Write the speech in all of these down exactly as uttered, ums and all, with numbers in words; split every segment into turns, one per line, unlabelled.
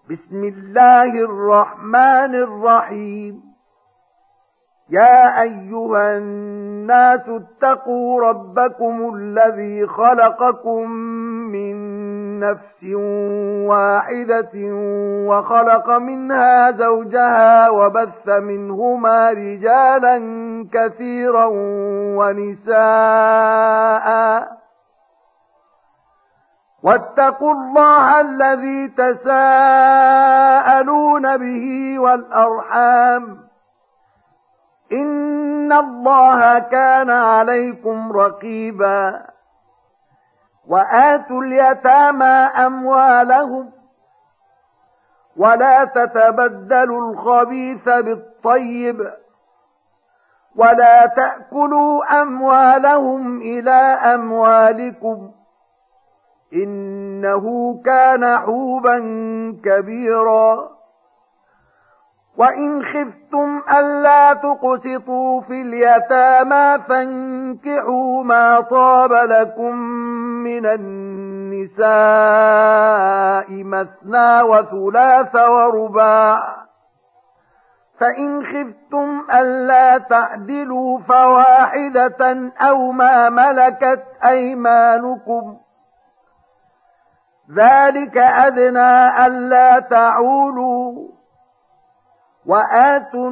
بسم الله الرحمن الرحيم. يا أيها الناس اتقوا ربكم الذي خلقكم من نفس واحدة وخلق منها زوجها وبث منهما رجالا كثيرا ونساء واتقوا الله الذي تساءلون به والأرحام إن الله كان عليكم رقيبا. وآتوا اليتامى أموالهم ولا تتبدلوا الخبيث بالطيب ولا تأكلوا أموالهم إلى أموالكم إنه كان حوبا كبيرا. وإن خفتم ألا تقسطوا في اليتامى فانكحوا ما طاب لكم من النساء مثنى وثلاث ورباع، فإن خفتم ألا تعدلوا فواحدة أو ما ملكت أيمانكم ذلك أدنى ألا تعولوا. وآتوا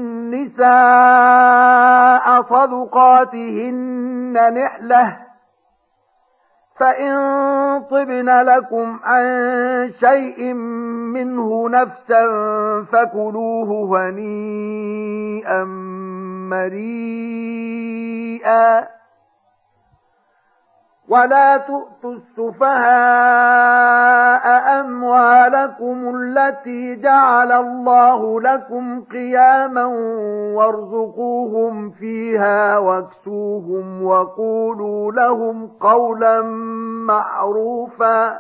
النساء صدقاتهن نحلة فإن طبن لكم عن شيء منه نفسا فكلوه هنيئا مريئا. ولا تؤتوا السفهاء أموالكم التي جعل الله لكم قياما وارزقوهم فيها واكسوهم وقولوا لهم قولا معروفا.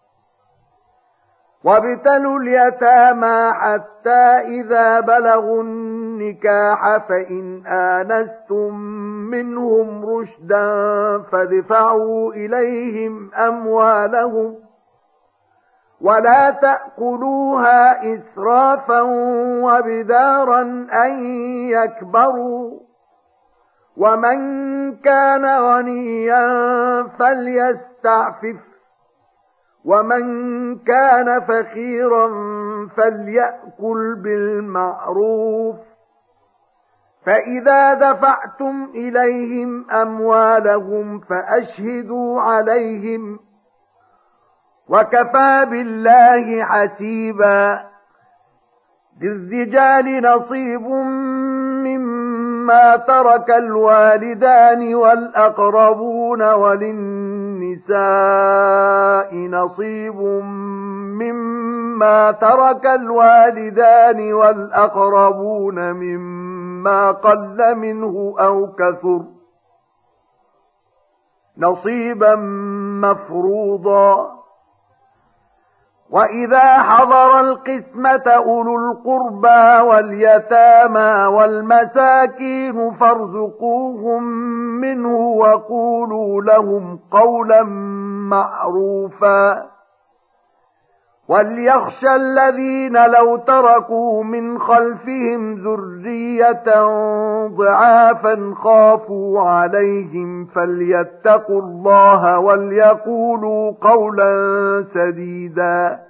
وابتلوا اليتامى حتى إذا بلغوا النكاح فإن آنستم منهم رشدا فادفعوا إليهم أموالهم ولا تأكلوها إسرافا وبدارا أن يكبروا. ومن كان غنيا فليستعفف ومن كان فقيرا فليأكل بالمعروف. فإذا دفعتم إليهم أموالهم فأشهدوا عليهم وكفى بالله حسيبا. للرجال نصيب مما ترك الوالدان والأقربون وللنساء نصيب مما ترك الوالدان والأقربون مما قل منه أو كثر نصيبا مفروضا. وإذا حضر القسمة أولو القربى واليتامى والمساكين فارزقوهم منه وقولوا لهم قولا معروفا. وليخشى الذين لو تركوا من خلفهم ذرية ضعافا خافوا عليهم فليتقوا الله وليقولوا قولا سديدا.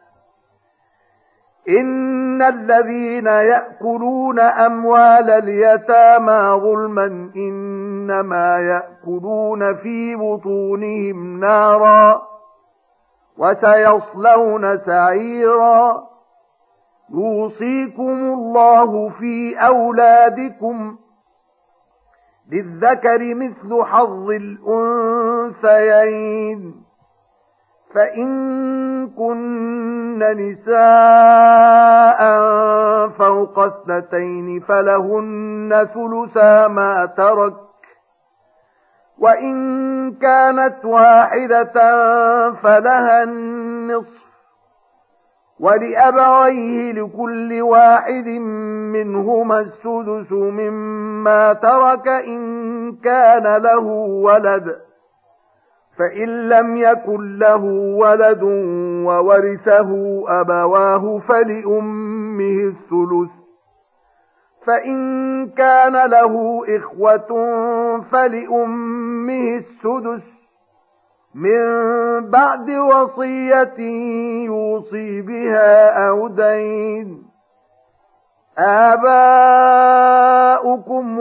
إن الذين يأكلون أموال اليتامى ظلما إنما يأكلون في بطونهم نارا وسيصلون سعيرا. يوصيكم الله في أولادكم للذكر مثل حظ الأنثيين. فإن كن نساء فوق اثنتين فلهن ثلثا ما ترك وإن كانت واحدة فلها النصف ولأبويه لكل واحد منهما السدس مما ترك إن كان له ولد فإن لم يكن له ولد وورثه أبواه فلأمه الثلث، فإن كان له إخوة فلأمه السدس من بعد وصية يوصي بها أو دين. آباؤكم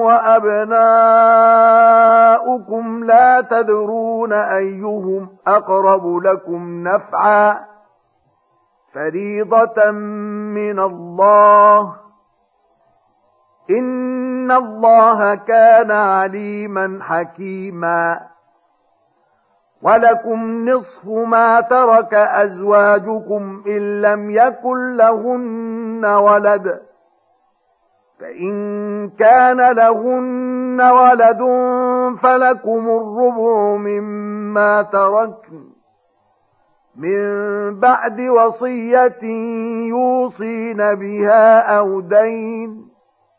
وأبناؤكم لا تدرون أيهم أقرب لكم نفعا فريضة من الله، إن الله كان عليما حكيما. ولكم نصف ما ترك أزواجكم إن لم يكن لهن ولد، فإن كان لهن ولد فلكم الربع مما تركن من بعد وصية يوصين بها أو دين،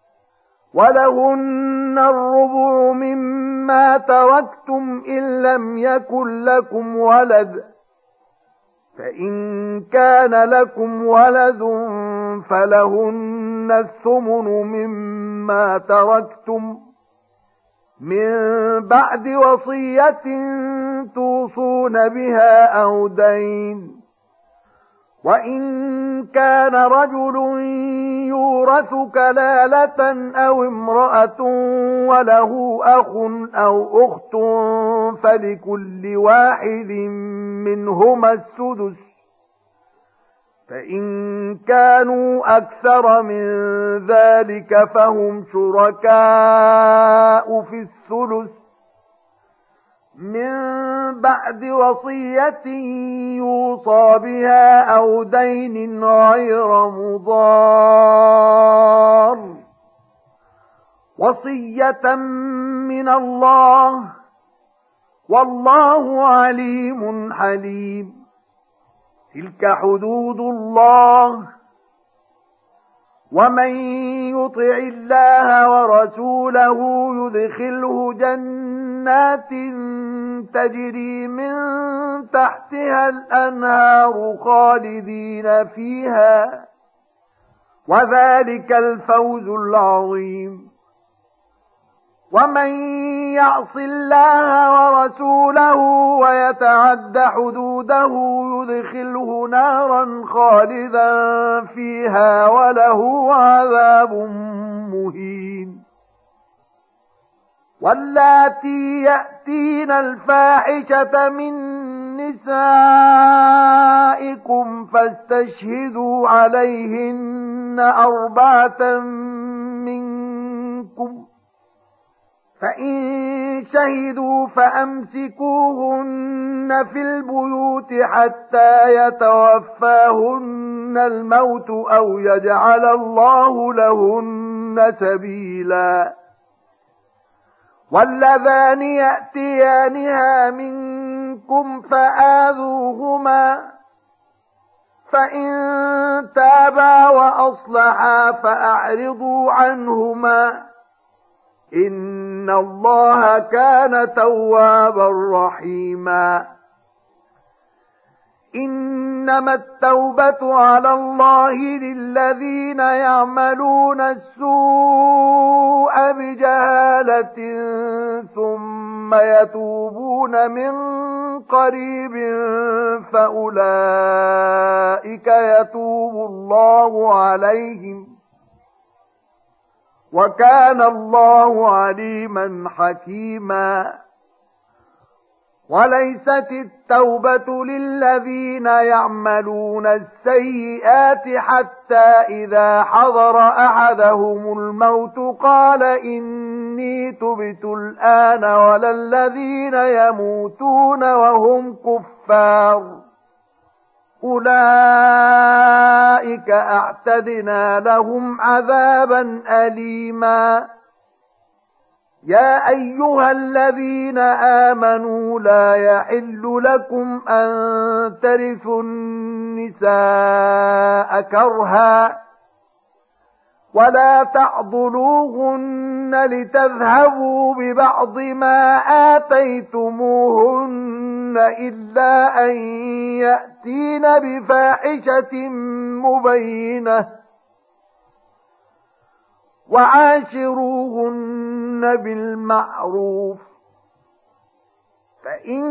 ولهن الربع مما تركتم إن لم يكن لكم ولد، فإن كان لكم ولد فلهن الثمن مما تركتم من بعد وصية توصون بها أو دين. وإن كان رجل يورث كلالة أو امرأة وله أخ أو أخت فلكل واحد منهما السدس، فإن كانوا أكثر من ذلك فهم شركاء في الثلث من بعد وصية يوصى بها أو دين غير مضار، وصية من الله، والله عليم حليم. تلك حدود الله، ومن يطع الله ورسوله يدخله جنات تجري من تحتها الأنهار خالدين فيها، وذلك الفوز العظيم. ومن يعص الله ورسوله ويتعد حدوده يدخله نارا خالدا فيها وله عذاب مهين. واللاتي يأتين الفاحشة من نسائكم فاستشهدوا عليهن أربعة منكم، فإن شهدوا فأمسكوهن في البيوت حتى يتوفاهن الموت أو يجعل الله لهن سبيلا. واللذان يأتيانها منكم فآذوهما، فإن تابا وأصلحا فأعرضوا عنهما، إن الله كان توابا رحيما. إنما التوبة على الله للذين يعملون السوء بجهالة ثم يتوبون من قريب فأولئك يتوب الله عليهم، وكان الله عليما حكيما. وليست التوبة للذين يعملون السيئات حتى إذا حضر أحدهم الموت قال إني تبت الآن، ولا الذين يموتون وهم كفار، أولئك أعتدنا لهم عذابا أليما. يا أيها الذين آمنوا لا يحل لكم أن ترثوا النساء كرها، ولا تعضلوهن لتذهبوا ببعض ما آتيتموهن إلا أن يأتين بفاحشة مبينة وعاشروهن بالمعروف فإن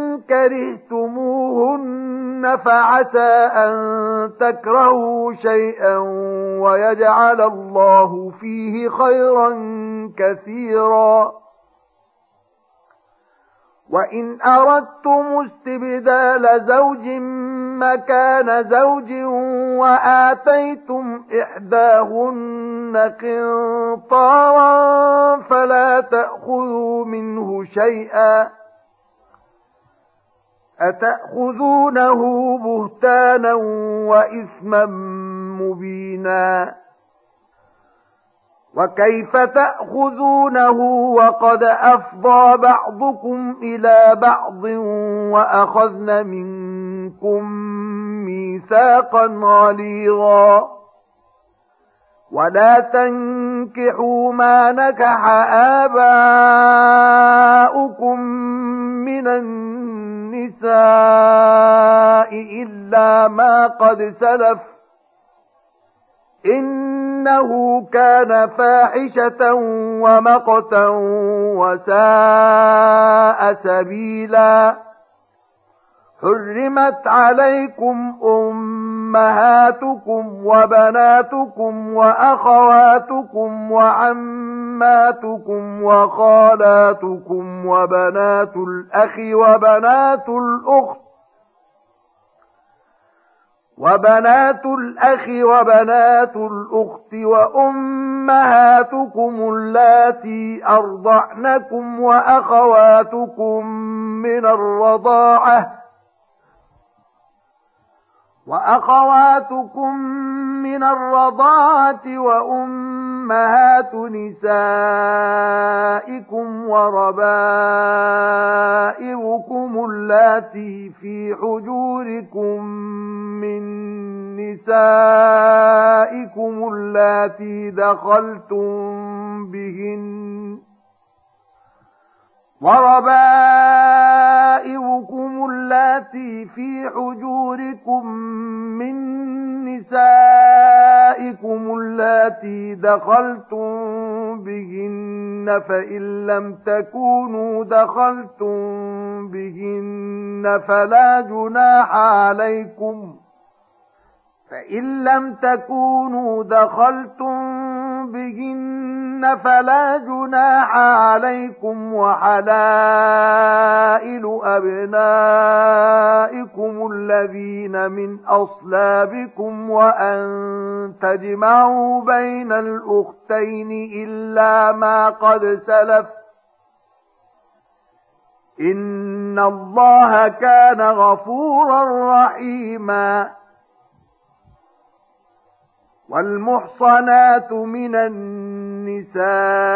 كرهتموهن فعسى أن تكرهوا شيئا ويجعل الله فيه خيرا كثيرا وإن أردتم استبدال زوج مكان زوج وآتيتم إحداهن قنطارا فلا تأخذوا منه شيئا أتأخذونه بهتانا وإثما مبينا وكيف تأخذونه وقد أفضى بعضكم إلى بعض وأخذن منكم ميثاقا غليظا ولا تنكحوا ما نكح آباؤكم من النساء إلا ما قد سلف إنه كان فاحشة ومقتا وساء سبيلا حرمت عليكم أمهاتكم وبناتكم وأخواتكم وعماتكم وخالاتكم وبنات الأخ وبنات الأخت وبنات الأخ وبنات الأخت وأمهاتكم اللاتي أرضعنكم وأخواتكم من الرضاعة وأخواتكم من الرضاعة وأمهات نسائكم وربائبكم اللاتي في حجوركم من نسائكم اللاتي دخلتم بهن وربائبكم اللاتي في حجوركم من نسائكم اللاتي دخلتم بهن فإن لم تكونوا دخلتم بهن فلا جناح عليكم فإن لم تكونوا دخلتم بهن فلا جناح عليكم وحلائل أبنائكم الذين من أصلابكم وأن تجمعوا بين الأختين إلا ما قد سلف إن الله كان غفورا رحيما والمحصنات من النساء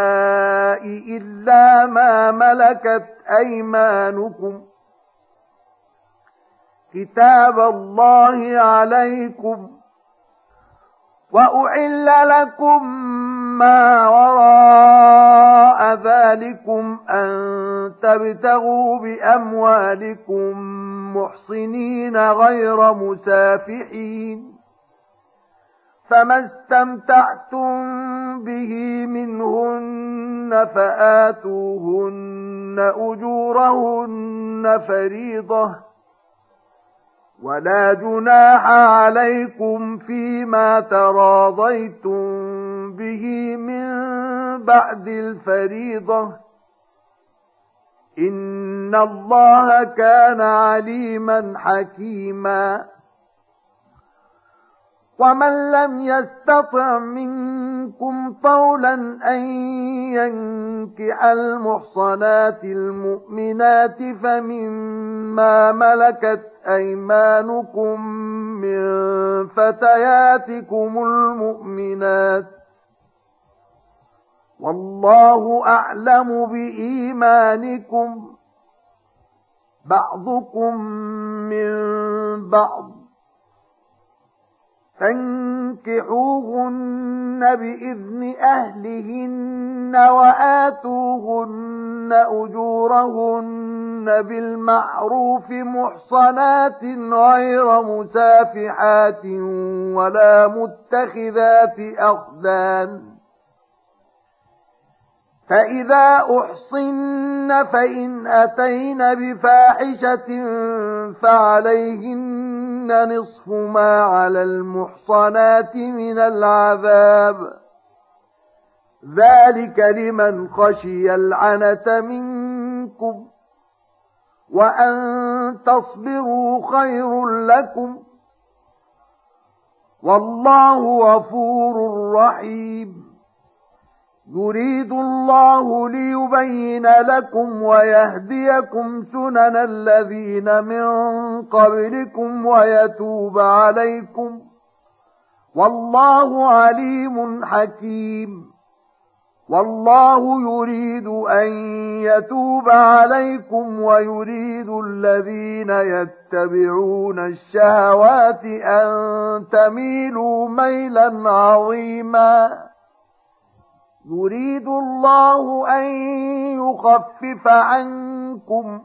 إلا ما ملكت أيمانكم كتاب الله عليكم وأحل لكم ما وراء ذلكم أن تبتغوا بأموالكم محصنين غير مسافحين فما استمتعتم به منهن فآتوهن أجورهن فريضة ولا جناح عليكم فيما تراضيتم به من بعد الفريضة إن الله كان عليما حكيما ومن لم يستطع منكم طولا أن ينكح المحصنات المؤمنات فمما ملكت أيمانكم من فتياتكم المؤمنات والله أعلم بإيمانكم بعضكم من بعض فانكحوهن فانكحوهن بإذن أهلهن وآتوهن أجورهن بالمعروف محصنات غير مسافحات ولا متخذات أخدان فإذا أحصن فإن أتين بفاحشة فعليهن نصف ما على المحصنات من العذاب ذلك لمن خشي العنة منكم وأن تصبروا خير لكم والله غفور رحيم يريد الله ليبين لكم ويهديكم سنن الذين من قبلكم ويتوب عليكم والله عليم حكيم والله يريد أن يتوب عليكم ويريد الذين يتبعون الشهوات أن تميلوا ميلا عظيما يريد الله أن يخفف عنكم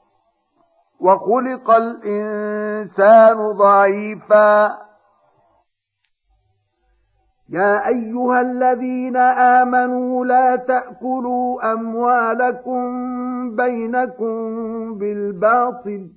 وخلق الإنسان ضعيفا يا أيها الذين آمنوا لا تأكلوا أموالكم بينكم بالباطل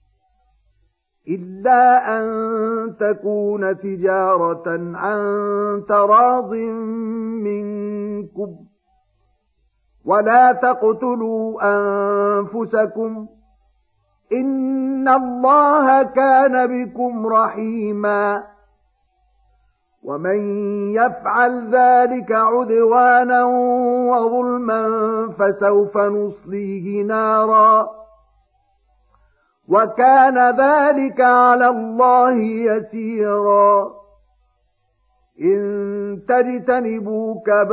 إلا أن تكون تجارة عن تراض منكم ولا تقتلوا أنفسكم إن الله كان بكم رحيما ومن يفعل ذلك عدوانا وظلما فسوف نصليه نارا وكان ذلك على الله يسيرا إن تجتنبوا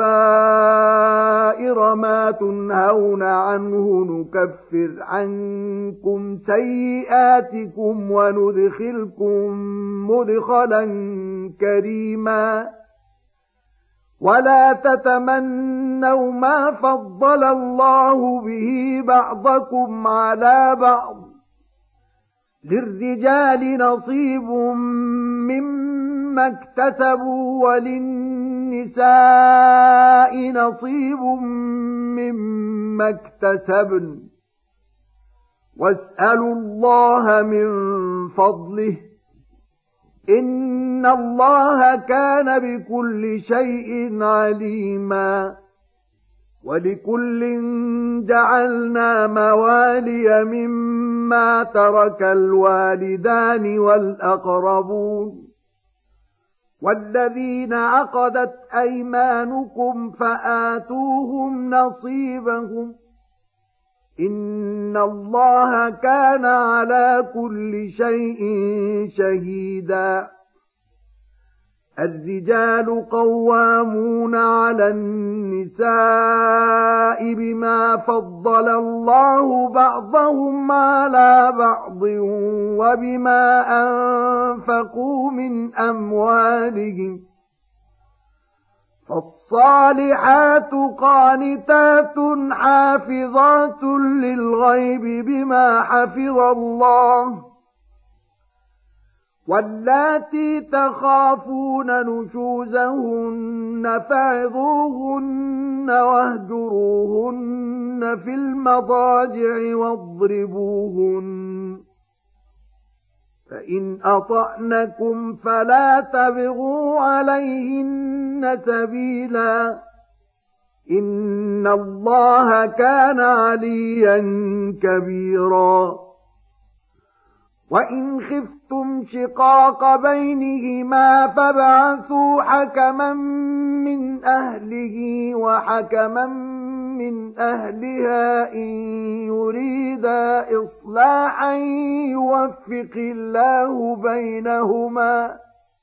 كبائر ما تنهون عنه نكفر عنكم سيئاتكم وندخلكم مدخلا كريما ولا تتمنوا ما فضل الله به بعضكم على بعض للرجال نصيب مما اكتسبوا وللنساء نصيب مما اكتسبن واسألوا الله من فضله إن الله كان بكل شيء عليما ولكل جعلنا موالي مما ترك الوالدان والأقربون والذين عقدت أيمانكم فآتوهم نصيبهم إن الله كان على كل شيء شهيدا الرجال قوامون على النساء بما فضل الله بعضهم على بعض وبما أنفقوا من أموالهم فالصالحات قانتات حافظات للغيب بما حفظ الله واللاتي تخافون نشوزهن فعظوهن واهجروهن في المضاجع واضربوهن فإن أطعنكم فلا تبغوا عليهن سبيلا إن الله كان عليا كبيرا وإن خفتم شقاق بينهما فابعثوا حكما من أهله وحكما من أهلها إن يريدا إصلاحا يوفق الله بينهما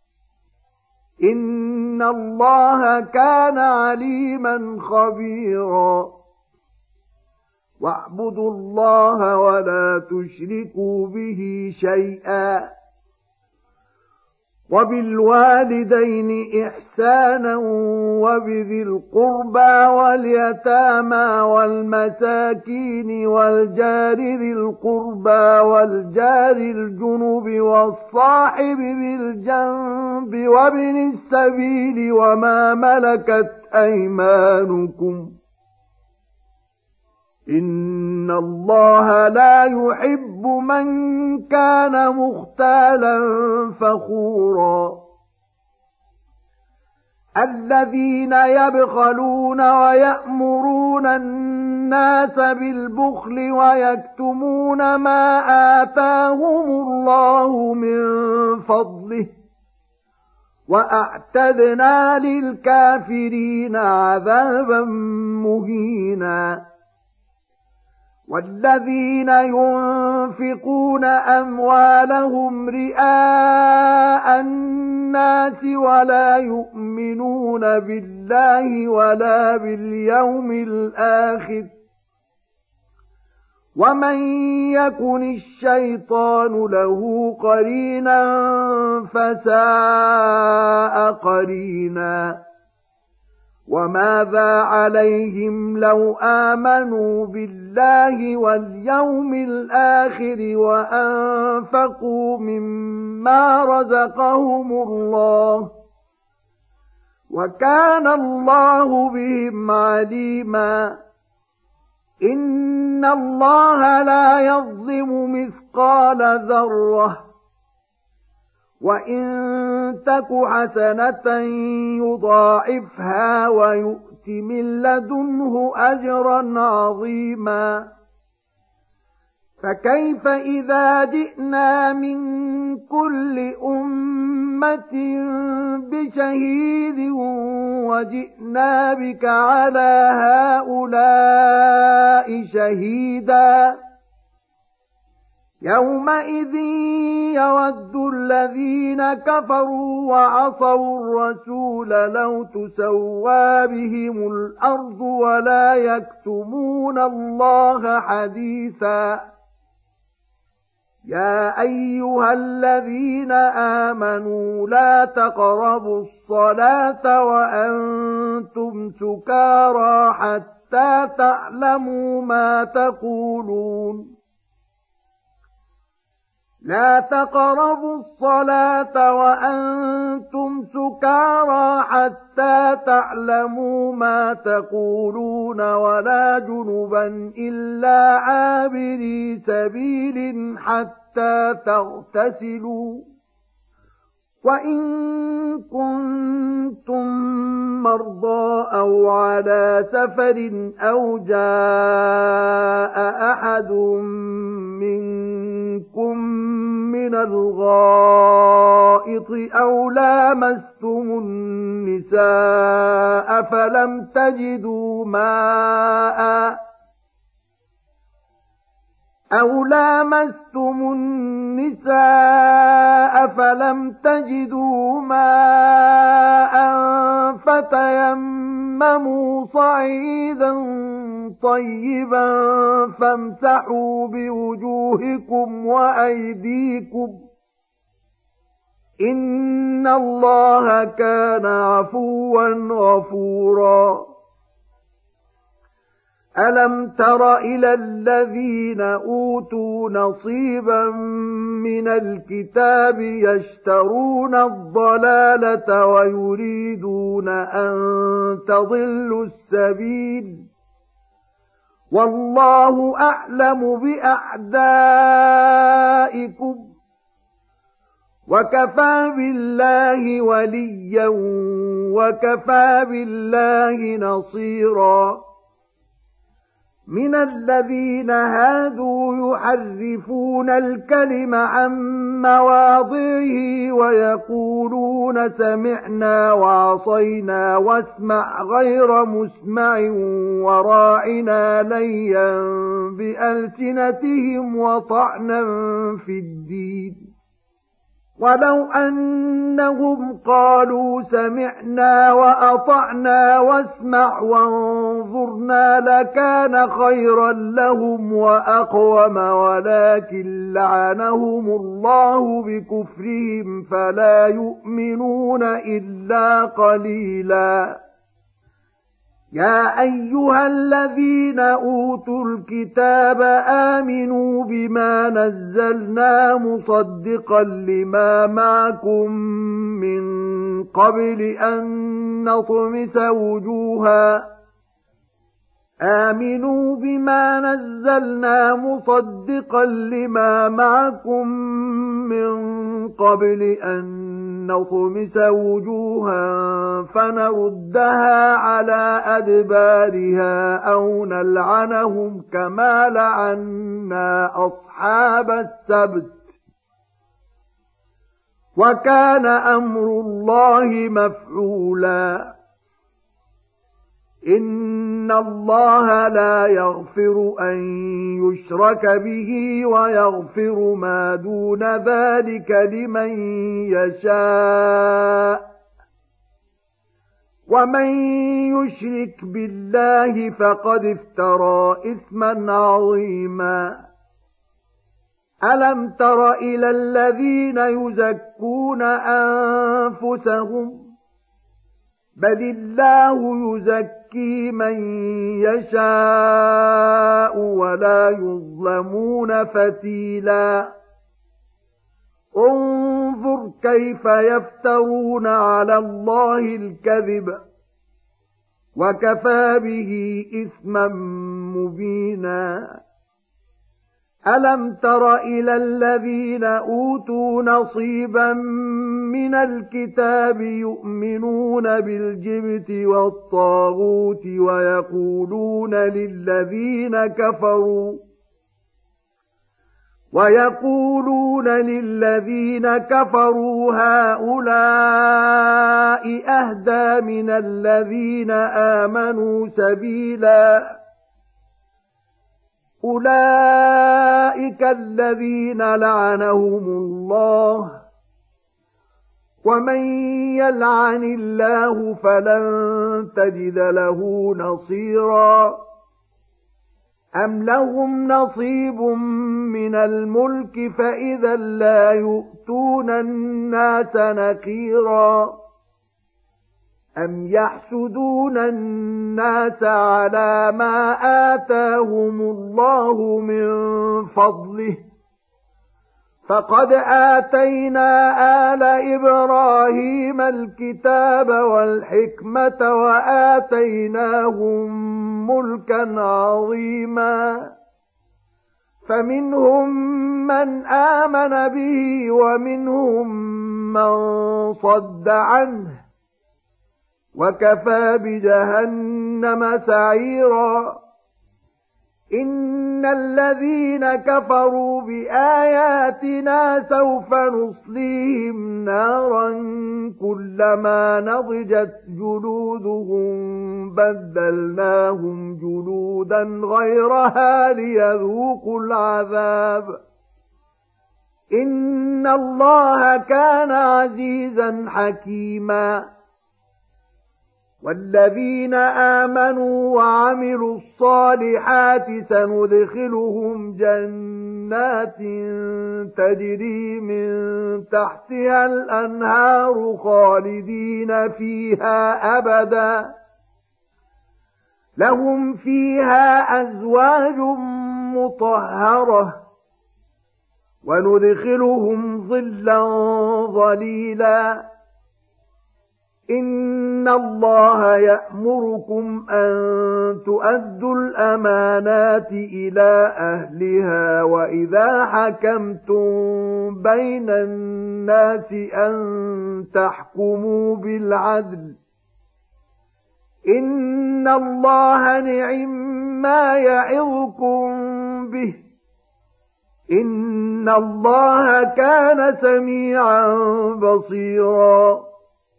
إن الله كان عليما خبيرا واعبدوا الله ولا تشركوا به شيئا وبالوالدين إحسانا وبذي القربى واليتامى والمساكين والجار ذي القربى والجار الجنب والصاحب بالجنب وابن السبيل وما ملكت أيمانكم إن الله لا يحب من كان مختالا فخورا الذين يبخلون ويأمرون الناس بالبخل ويكتمون ما آتاهم الله من فضله وأعتدنا للكافرين عذابا مهينا والذين ينفقون أموالهم رئاء الناس ولا يؤمنون بالله ولا باليوم الآخر ومن يكن الشيطان له قرينا فساء قرينا وماذا عليهم لو آمنوا بالله واليوم الآخر وأنفقوا مما رزقهم الله وكان الله بهم عليما إن الله لا يظلم مثقال ذرة وإن تك حسنة يضاعفها ويؤت من لدنه أجرا عظيما فكيف إذا جئنا من كل أمة بشهيد وجئنا بك على هؤلاء شهيدا يومئذ يود الذين كفروا وعصوا الرسول لو تسوى بهم الأرض ولا يكتمون الله حديثا يا أيها الذين آمنوا لا تقربوا الصلاة وأنتم سكارى حتى تعلموا ما تقولون لا تقربوا الصلاة وأنتم سكارى حتى تعلموا ما تقولون ولا جنبا إلا عابري سبيل حتى تغتسلوا وإن كنتم مرضى أو على سفر أو جاء أحد منكم من الغائط أو لامستم النساء فلم تجدوا ماء أو لامستم النساء فلم تجدوا ماء فتيمموا صعيدا طيبا فامسحوا بوجوهكم وأيديكم إن الله كان عفوا غفورا ألم تر إلى الذين أوتوا نصيبا من الكتاب يشترون الضلالة ويريدون أن تضلوا السبيل والله أعلم بأعدائكم وكفى بالله وليا وكفى بالله نصيرا من الذين هادوا يحرفون الكلم عن مواضعه ويقولون سمعنا وعصينا واسمع غير مسمع وراعنا ليا بألسنتهم وطعنا في الدين ولو أنهم قالوا سمعنا وأطعنا واسمع وانظرنا لكان خيرا لهم وأقوم، ولكن لعنهم الله بكفرهم فلا يؤمنون إلا قليلا. يا أيها الذين أوتوا الكتاب آمنوا بما نزلنا مصدقا لما معكم من قبل أن نطمس وجوها آمنوا بما نزلنا مصدقا لما معكم من قبل أن نطمس وجوها فنردها على أدبارها أو نلعنهم كما لعنا أصحاب السبت، وكان أمر الله مفعولا. إن الله لا يغفر أن يشرك به ويغفر ما دون ذلك لمن يشاء، ومن يشرك بالله فقد افترى إثما عظيما. ألم تر إلى الذين يزكون أنفسهم بل الله يزكي من يشاء ولا يظلمون فتيلا. انظر كيف يفترون على الله الكذب وكفى به إثما مبينا. ألم تر إلى الذين أوتوا نصيبا من الكتاب يؤمنون بالجبت والطاغوت ويقولون للذين كفروا ويقولون للذين كفروا هؤلاء أهدى من الذين آمنوا سبيلا. أولئك الذين لعنهم الله، ومن يلعن الله فلن تجد له نصيرا. أم لهم نصيب من الملك فإذا لا يؤتون الناس نقيرا. أم يحسدون الناس على ما آتاهم الله من فضله، فقد آتينا آل إبراهيم الكتاب والحكمة وآتيناهم ملكا عظيما. فمنهم من آمن به ومنهم من صد عنه، وكفى بجهنم سعيرا. إن الذين كفروا بآياتنا سوف نصليهم نارا كلما نضجت جلودهم بدلناهم جلودا غيرها ليذوقوا العذاب. إن الله كان عزيزا حكيما. والذين آمنوا وعملوا الصالحات سندخلهم جنات تجري من تحتها الأنهار خالدين فيها أبدا، لهم فيها أزواج مطهرة، وندخلهم ظلا ظليلا. إن الله يأمركم أن تؤدوا الأمانات إلى أهلها وإذا حكمتم بين الناس أن تحكموا بالعدل. إن الله نعم ما يعظكم به، إن الله كان سميعا بصيرا.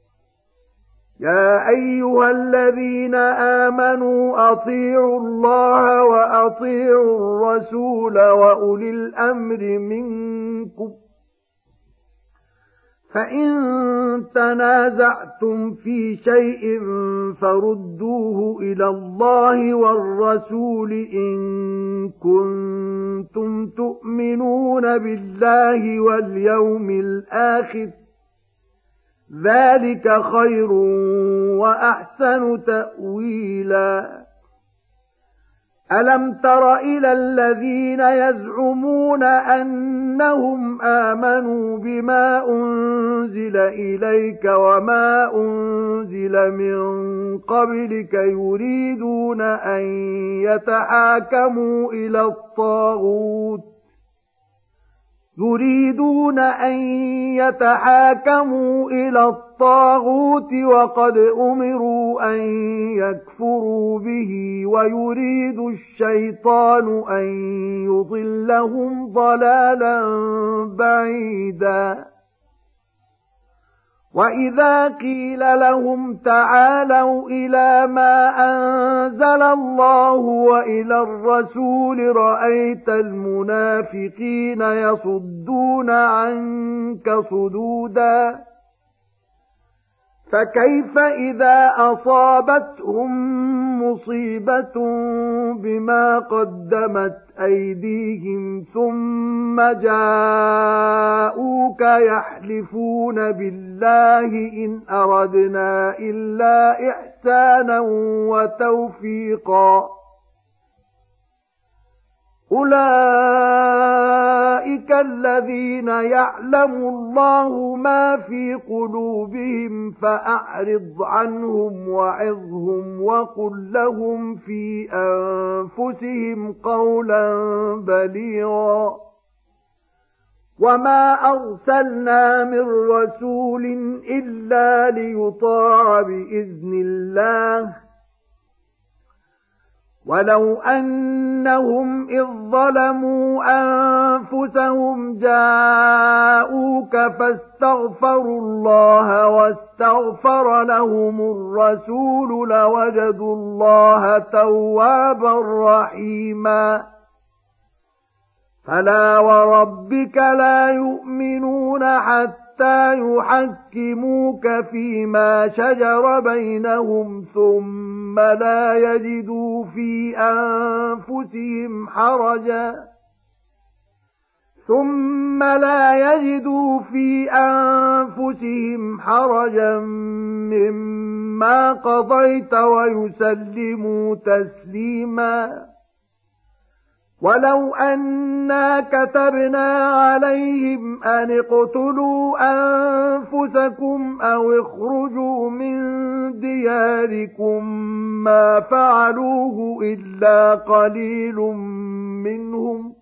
يا أيها الذين آمنوا أطيعوا الله وأطيعوا الرسول وأولي الأمر منكم فإن تنازعتم في شيء فردوه إلى الله والرسول إن كنتم تؤمنون بالله واليوم الآخر ذلك خير وأحسن تأويلا. ألم تر إلى الذين يزعمون أنهم آمنوا بما أنزل إليك وما أنزل من قبلك يريدون أن يتحاكموا إلى الطاغوت يريدون أن يتحاكموا إلى الطاغوت وقد أمروا أن يكفروا به ويريد الشيطان أن يضلهم ضلالا بعيدا. وإذا قيل لهم تعالوا إلى ما أنزل الله وإلى الرسول رأيت المنافقين يصدون عنك صدودا. فكيف إذا أصابتهم مصيبة بما قدمت أيديهم ثم جاءوك يحلفون بالله إن أردنا إلا إحسانا وتوفيقا. أولئك الذين يعلم الله ما في قلوبهم فأعرض عنهم وعظهم وقل لهم في أنفسهم قولا بليغا. وما أرسلنا من رسول إلا ليطاع بإذن الله ولو أنهم إذ ظلموا أنفسهم جاءوك فاستغفروا الله واستغفر لهم الرسول لوجدوا الله توابا رحيما. فلا وربك لا يؤمنون حتى حتى يحكموك فيما شجر بينهم ثم لا يجدوا في أنفسهم حرجا ثم لا يجدوا في أنفسهم حرجا مما قضيت ويسلموا تسليما. ولو أنا كتبنا عليهم أن اقتلوا أنفسكم أو اخرجوا من دياركم ما فعلوه إلا قليل منهم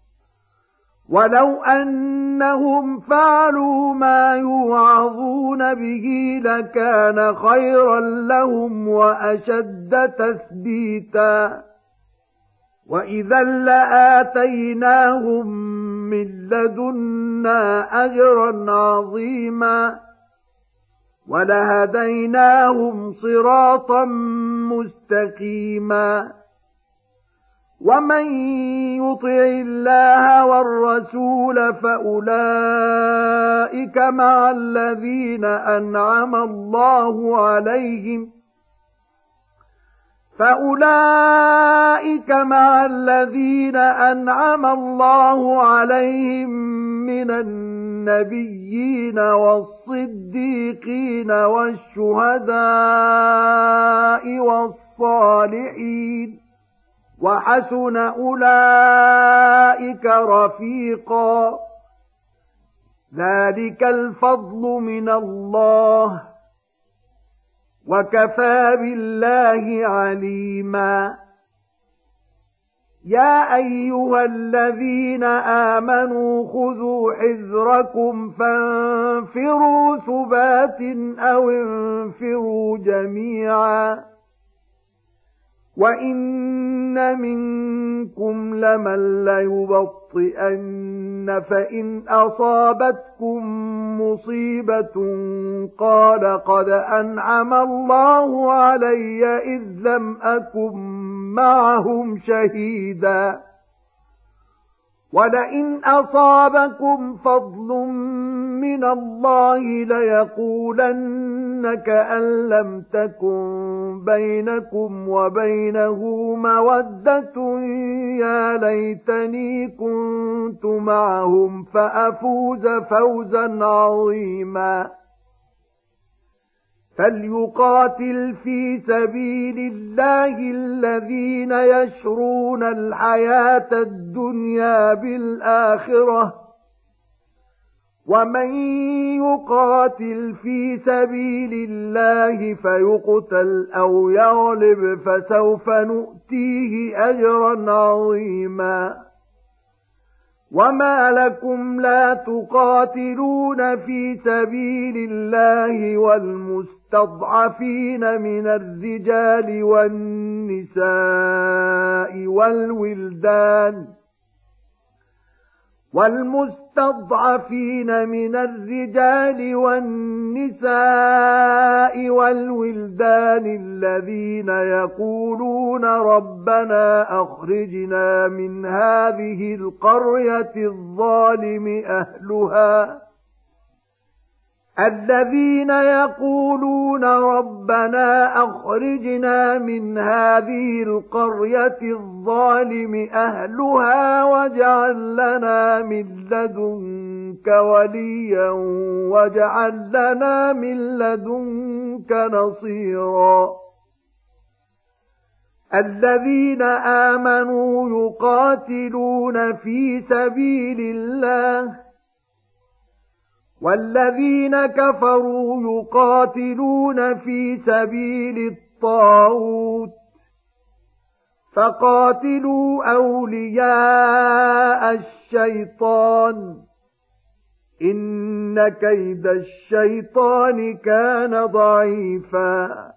ولو أنهم فعلوا ما يوعظون به لكان خيرا لهم وأشد تثبيتا. وإذا لآتيناهم من لدنا أجرا عظيما ولهديناهم صراطا مستقيما. ومن يطع الله والرسول فأولئك مع الذين أنعم الله عليهم فأولئك مع الذين أنعم الله عليهم من النبيين والصديقين والشهداء والصالحين وحسن أولئك رفيقا. ذلك الفضل من الله وكفى بالله عليما. يا أيها الذين آمنوا خذوا حذركم فانفروا ثبات أو انفروا جميعا. وإن منكم لمن ليبطئن فإن أصابتكم مصيبة قال قد أنعم الله علي إذ لم أكن معهم شهيدا ولئن أصابكم فضل من الله ليقولن كأن لم تكن بينكم وبينه مودة يا ليتني كنت معهم فأفوز فوزا عظيما فليقاتل في سبيل الله الذين يشرون الحياة الدنيا بالآخرة ومن يقاتل في سبيل الله فيقتل أو يغلب فسوف نؤتيه أجرا عظيما وما لكم لا تقاتلون في سبيل الله والمستضعفين من الرجال والنساء والولدان والمستضعفين من الرجال والنساء والولدان الذين يقولون ربنا أخرجنا من هذه القرية الظالم أهلها الذين يقولون ربنا أخرجنا من هذه القرية الظالم أهلها واجعل لنا من لدنك وليا واجعل لنا من لدنك نصيرا الذين آمنوا يقاتلون في سبيل الله والذين كفروا يقاتلون في سبيل الطاغوت فقاتلوا أولياء الشيطان إن كيد الشيطان كان ضعيفا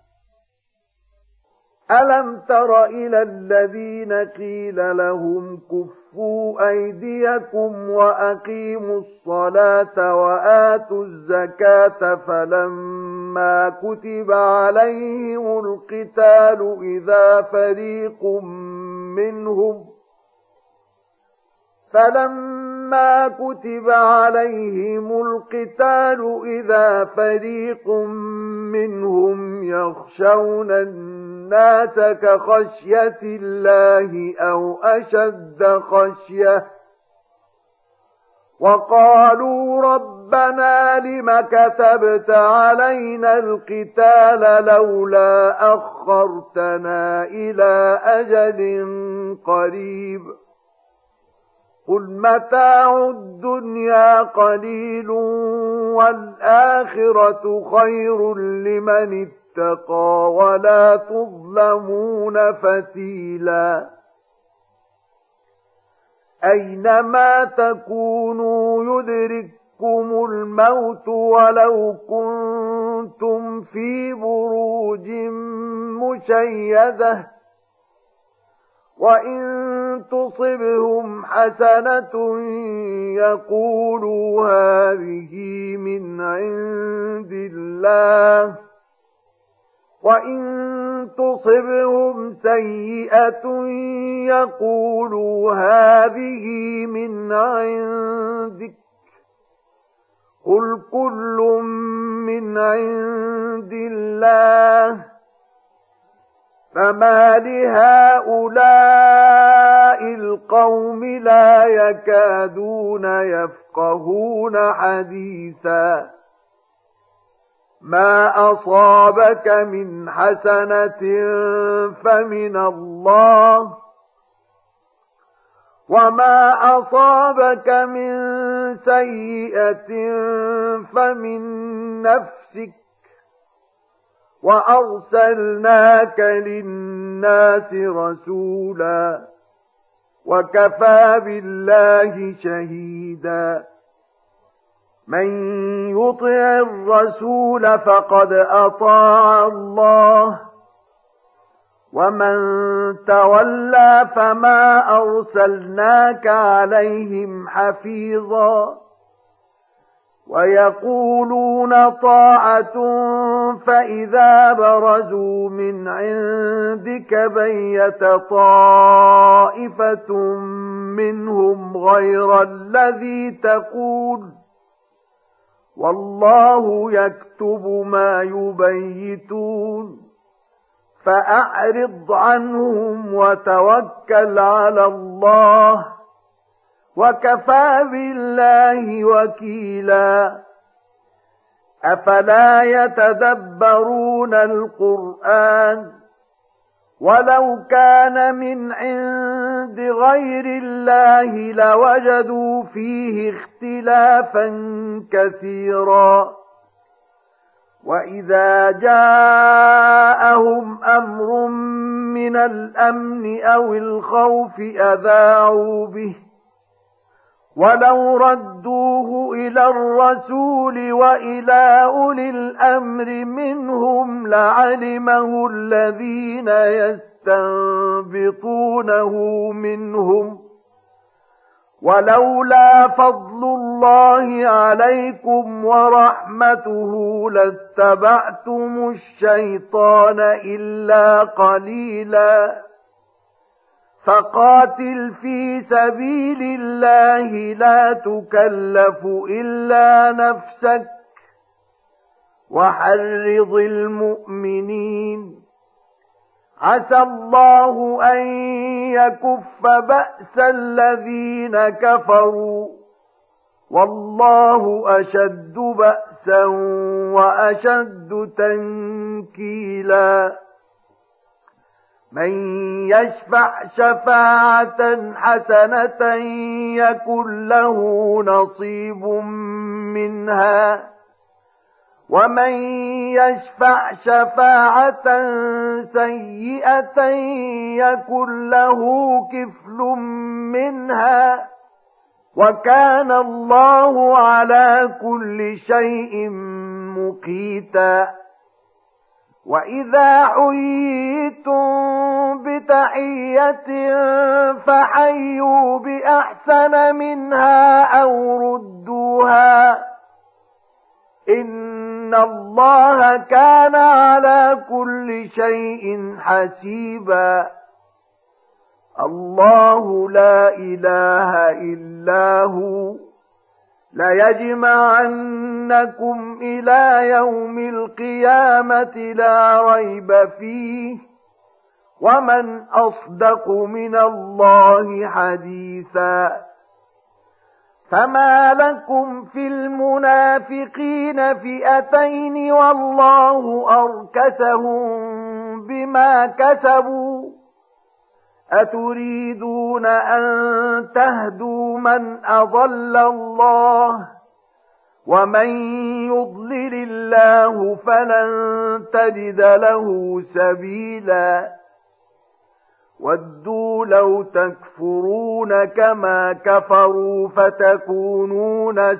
ألم تر إلى الذين قيل لهم كفوا أيديكم وأقيموا الصلاة وآتوا الزكاة فلما كتب عليهم القتال إذا فريق منهم فلما كتب عليهم القتال إذا فريق منهم يخشون الناس كخشية الله أو أشد خشية وقالوا ربنا لم كتبت علينا القتال لولا أخرتنا إلى أجل قريب قل متاع الدنيا قليل والآخرة خير لمن اتقى ولا تظلمون فتيلا أينما تكونوا يدرككم الموت ولو كنتم في بروج مشيدة وإن تصبهم حسنة يقولوا هذه من عند الله وإن تصبهم سيئة يقولوا هذه من عندك قل كل من عند الله فما لهؤلاء القوم لا يكادون يفقهون حديثا ما أصابك من حسنة فمن الله وما أصابك من سيئة فمن نفسك وأرسلناك للناس رسولا وكفى بالله شهيدا من يطع الرسول فقد أطاع الله ومن تولى فما أرسلناك عليهم حفيظا ويقولون طاعة فإذا برزوا من عندك بيت طائفة منهم غير الذي تقول والله يكتب ما يبيتون فأعرض عنهم وتوكل على الله وكفى بالله وكيلا أفلا يتدبرون القرآن ولو كان من عند غير الله لوجدوا فيه اختلافا كثيرا وإذا جاءهم أمر من الأمن أو الخوف أذاعوا به ولو ردوه إلى الرسول وإلى أولي الأمر منهم لعلمه الذين يستنبطونه منهم ولولا فضل الله عليكم ورحمته لاتبعتم الشيطان إلا قليلا فقاتل في سبيل الله لا تكلف إلا نفسك وحرض المؤمنين عسى الله أن يكف بأس الذين كفروا والله أشد بأسا وأشد تنكيلا من يشفع شفاعة حسنة يكن له نصيب منها ومن يشفع شفاعة سيئة يكن له كفل منها وكان الله على كل شيء مقيتا وإذا حييتم بتحية فحيوا بأحسن منها أو ردوها إن الله كان على كل شيء حسيبا الله لا إله إلا هو ليجمعنكم إلى يوم القيامة لا ريب فيه ومن أصدق من الله حديثا فما لكم في المنافقين فئتين والله أركسهم بما كسبوا أتريدون أن تهدوا من أضل الله ومن يضلل الله فلن تجد له سبيلا ودوا لو تكفرون كما كفروا فتكونون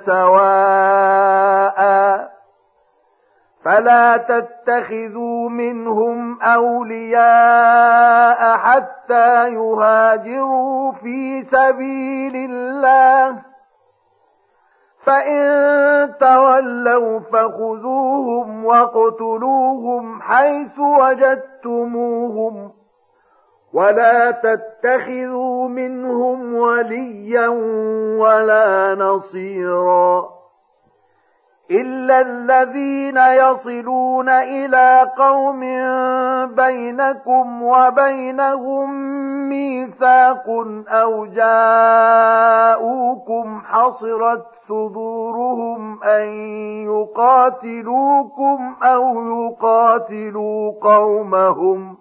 سواء فلا تتخذوا منهم أولياء حتى يهاجروا في سبيل الله فإن تولوا فخذوهم واقتلوهم حيث وجدتموهم ولا تتخذوا منهم وليا ولا نصيرا إلا الذين يصلون إلى قوم بينكم وبينهم ميثاق أو جاءوكم حصرت صدورهم أن يقاتلوكم أو يقاتلوا قومهم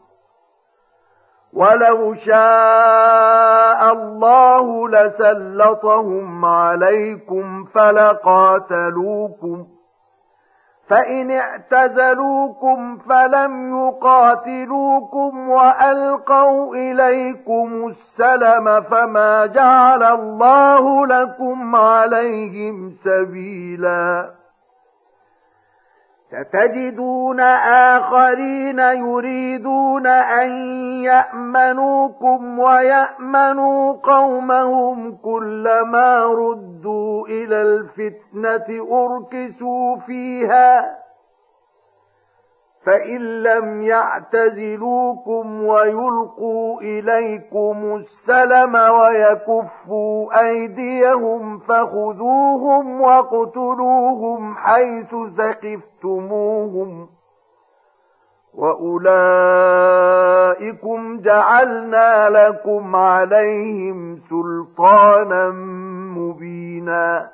ولو شاء الله لسلطهم عليكم فلقاتلوكم فإن اعتزلوكم فلم يقاتلوكم وألقوا إليكم السلم فما جعل الله لكم عليهم سبيلا ستجدون آخرين يريدون أن يأمنوكم ويأمنوا قومهم كلما ردوا إلى الفتنة أركسوا فيها فإن لم يعتزلوكم ويلقوا إليكم السلم ويكفوا أيديهم فخذوهم واقتلوهم حيث ثقفتموهم وأولئكم جعلنا لكم عليهم سلطانا مبينا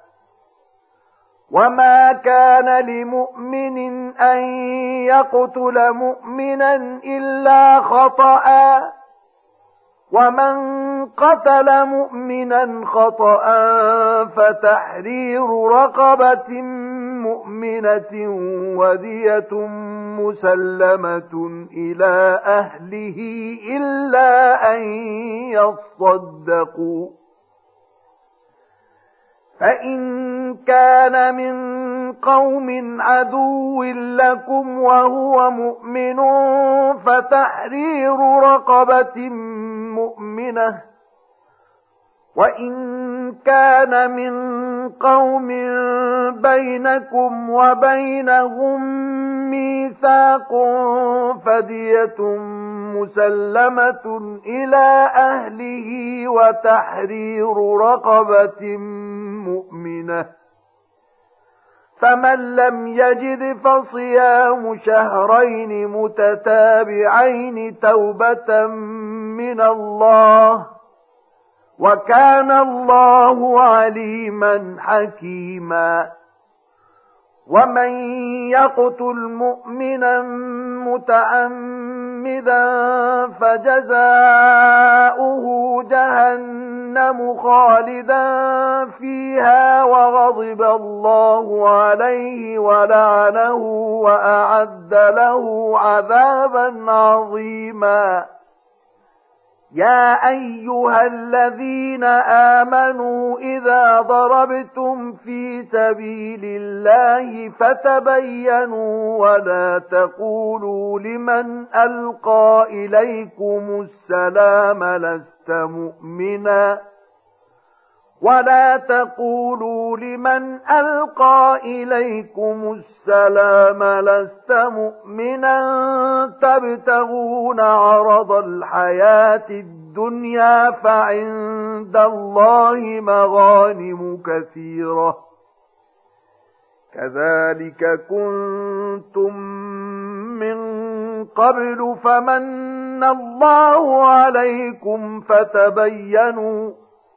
وما كان لمؤمن أن يقتل مؤمنا إلا خطأ ومن قتل مؤمنا خطأ فتحرير رقبة مؤمنة ودية مسلمة إلى أهله إلا أن يصدقوا فإن كان من قوم عدو لكم وهو مؤمن فتحرير رقبة مؤمنة وإن كان من قوم بينكم وبينهم ميثاق فدية مسلمة إلى أهله وتحرير رقبة مؤمنة فمن لم يجد فصيام شهرين متتابعين توبة من الله وكان الله عليما حكيما ومن يقتل مؤمنا متعمدا فجزاؤه جهنم خالدا فيها وغضب الله عليه ولعنه وأعد له عذابا عظيما يا أيها الذين آمنوا إذا ضربتم في سبيل الله فتبينوا ولا تقولوا لمن ألقى إليكم السلام لست مؤمنا ولا تقولوا لمن ألقى إليكم السلام لست مؤمنا تبتغون عرض الحياة الدنيا فعند الله مغانم كثيرة كذلك كنتم من قبل فمن الله عليكم فتبينوا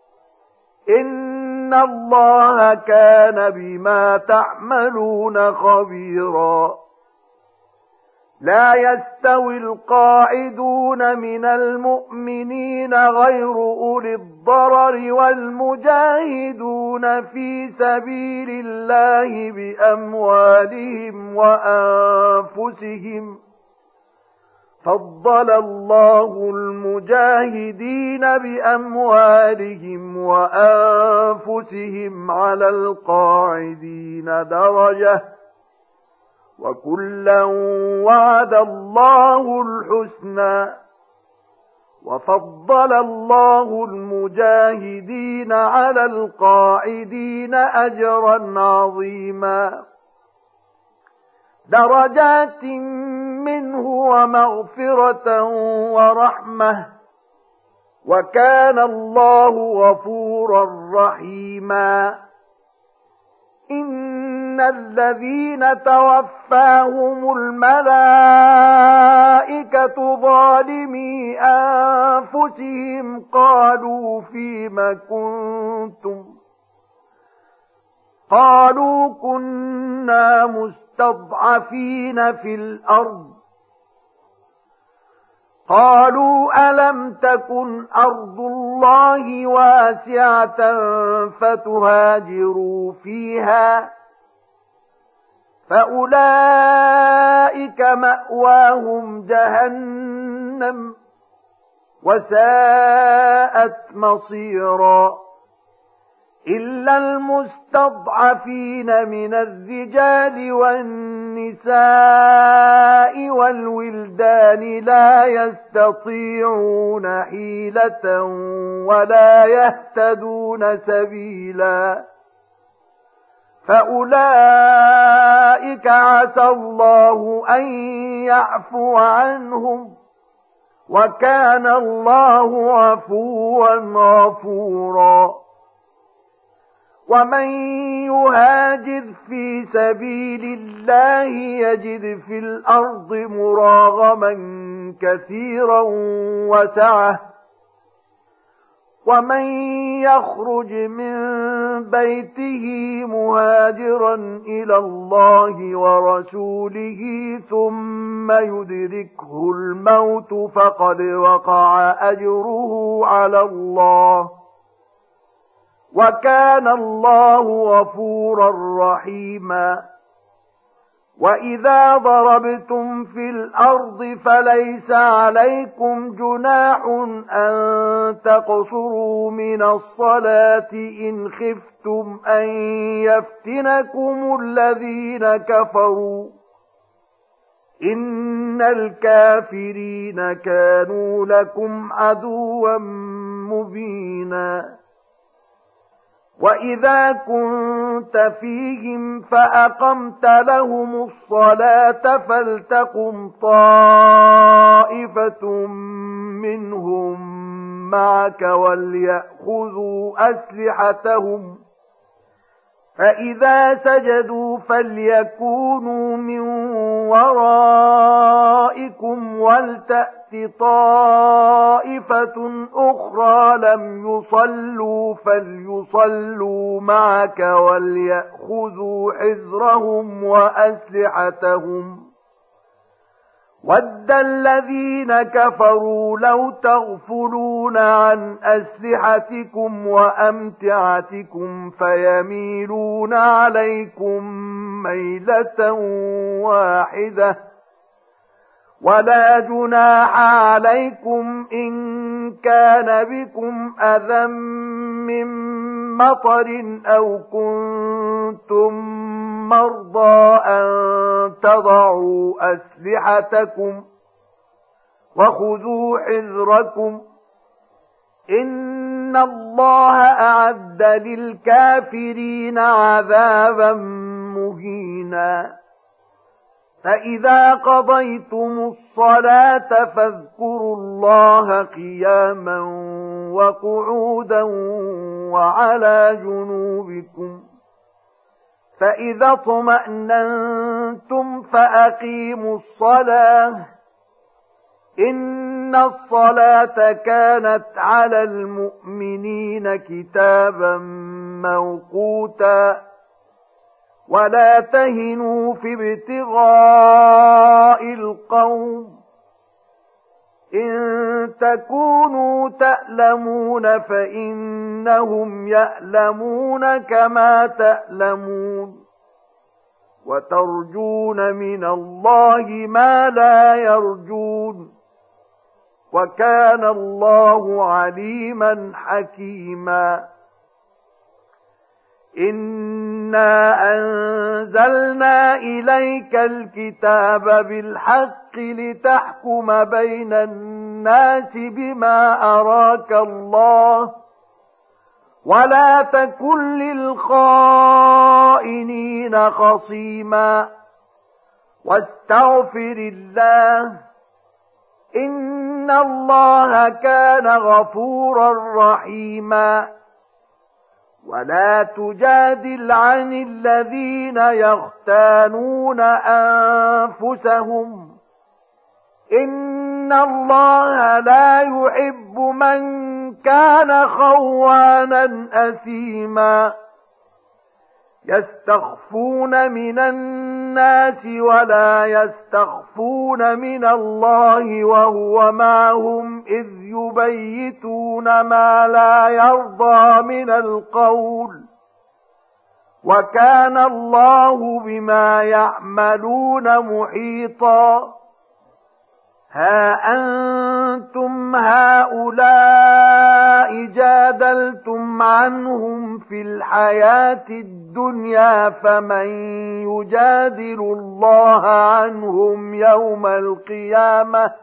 إن الله كان بما تعملون خبيرا لا يستوي القاعدون من المؤمنين غير أولي الضرر والمجاهدون في سبيل الله بأموالهم وأنفسهم فضل الله المجاهدين بأموالهم وأنفسهم على القاعدين درجة وكلا وعد الله الحسنى وفضل الله المجاهدين على القاعدين أجرا عظيما درجات منه ومغفرة ورحمة وكان الله غفورا رحيما إن الذين توفاهم الملائكة ظالمي أنفسهم قالوا فيم كنتم قالوا كنا مستضعفين في الأرض قالوا ألم تكن أرض الله واسعة فتهاجروا فيها فأولئك مأواهم جهنم وساءت مصيرا إلا المستضعفين من الرجال والنساء والولدان لا يستطيعون حيلة ولا يهتدون سبيلا فأولئك عسى الله أن يعفو عنهم وكان الله عفوا غفورا ومن يهاجر في سبيل الله يجد في الأرض مراغما كثيرا وسعة ومن يخرج من بيته مهاجرا إلى الله ورسوله ثم يدركه الموت فقد وقع أجره على الله وكان الله غفورا رحيما وإذا ضربتم في الأرض فليس عليكم جناح أن تقصروا من الصلاة إن خفتم أن يفتنكم الذين كفروا إن الكافرين كانوا لكم عدوا مبينا وإذا كنت فيهم فأقمت لهم الصلاة فلتقم طائفة منهم معك وليأخذوا أسلحتهم فإذا سجدوا فليكونوا من ورائكم ولتأت طائفة أخرى لم يصلوا فليصلوا معك وليأخذوا حذرهم وأسلحتهم ود الذين كفروا لو تغفلون عن أسلحتكم وأمتعتكم فيميلون عليكم ميلة واحدة ولا جناح عليكم إن كان بكم أذى من مطر أو كنتم مرضى أن تضعوا أسلحتكم وخذوا حذركم إن الله أعد للكافرين عذابا مهينا فإذا قضيتم الصلاة فاذكروا الله قياما وقعودا وعلى جنوبكم فإذا اطمأننتم فأقيموا الصلاة إن الصلاة كانت على المؤمنين كتابا موقوتا ولا تهنوا في ابتغاء القوم إن تكونوا تألمون فإنهم يألمون كما تألمون وترجون من الله ما لا يرجون وكان الله عليما حكيما إنا أنزلنا إليك الكتاب بالحق لتحكم بين الناس بما أراك الله ولا تكن للخائنين خصيما واستغفر الله إن الله كان غفورا رحيما ولا تجادل عن الذين يختانون أنفسهم إن الله لا يحب من كان خوانا أثيما يستخفون من الناس ولا يستخفون من الله وهو معهم إذ يبيتون ما لا يرضى من القول وكان الله بما يعملون محيطا ها أنتم هؤلاء جادلتم عنهم في الحياة الدنيا فمن يجادل الله عنهم يوم القيامة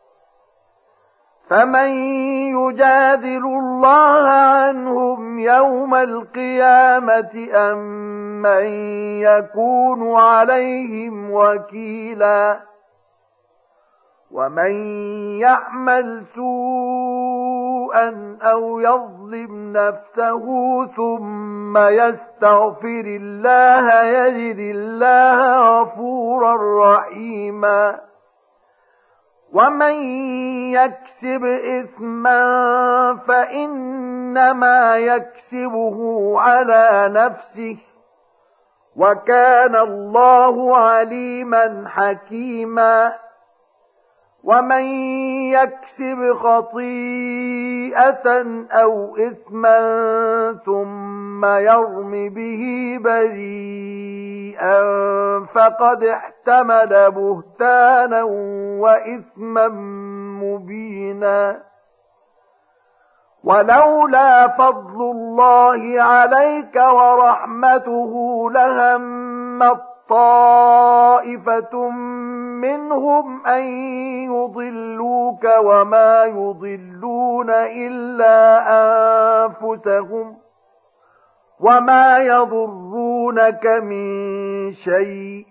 فمن يجادل الله عنهم يوم القيامة أم من يكون عليهم وكيلا ومن يعمل سوءا أو يظلم نفسه ثم يستغفر الله يجد الله غفورا رحيما ومن يكسب إثما فإنما يكسبه على نفسه وكان الله عليما حكيما ومن يكسب خطيئة أو إثما ثم يرم به بريئا فقد احتمل بهتانا وإثما مبينا ولولا فضل الله عليك ورحمته لهمت طائفة منهم أن يضلوك وما يضلون إلا أنفسهم وما يضرونك من شيء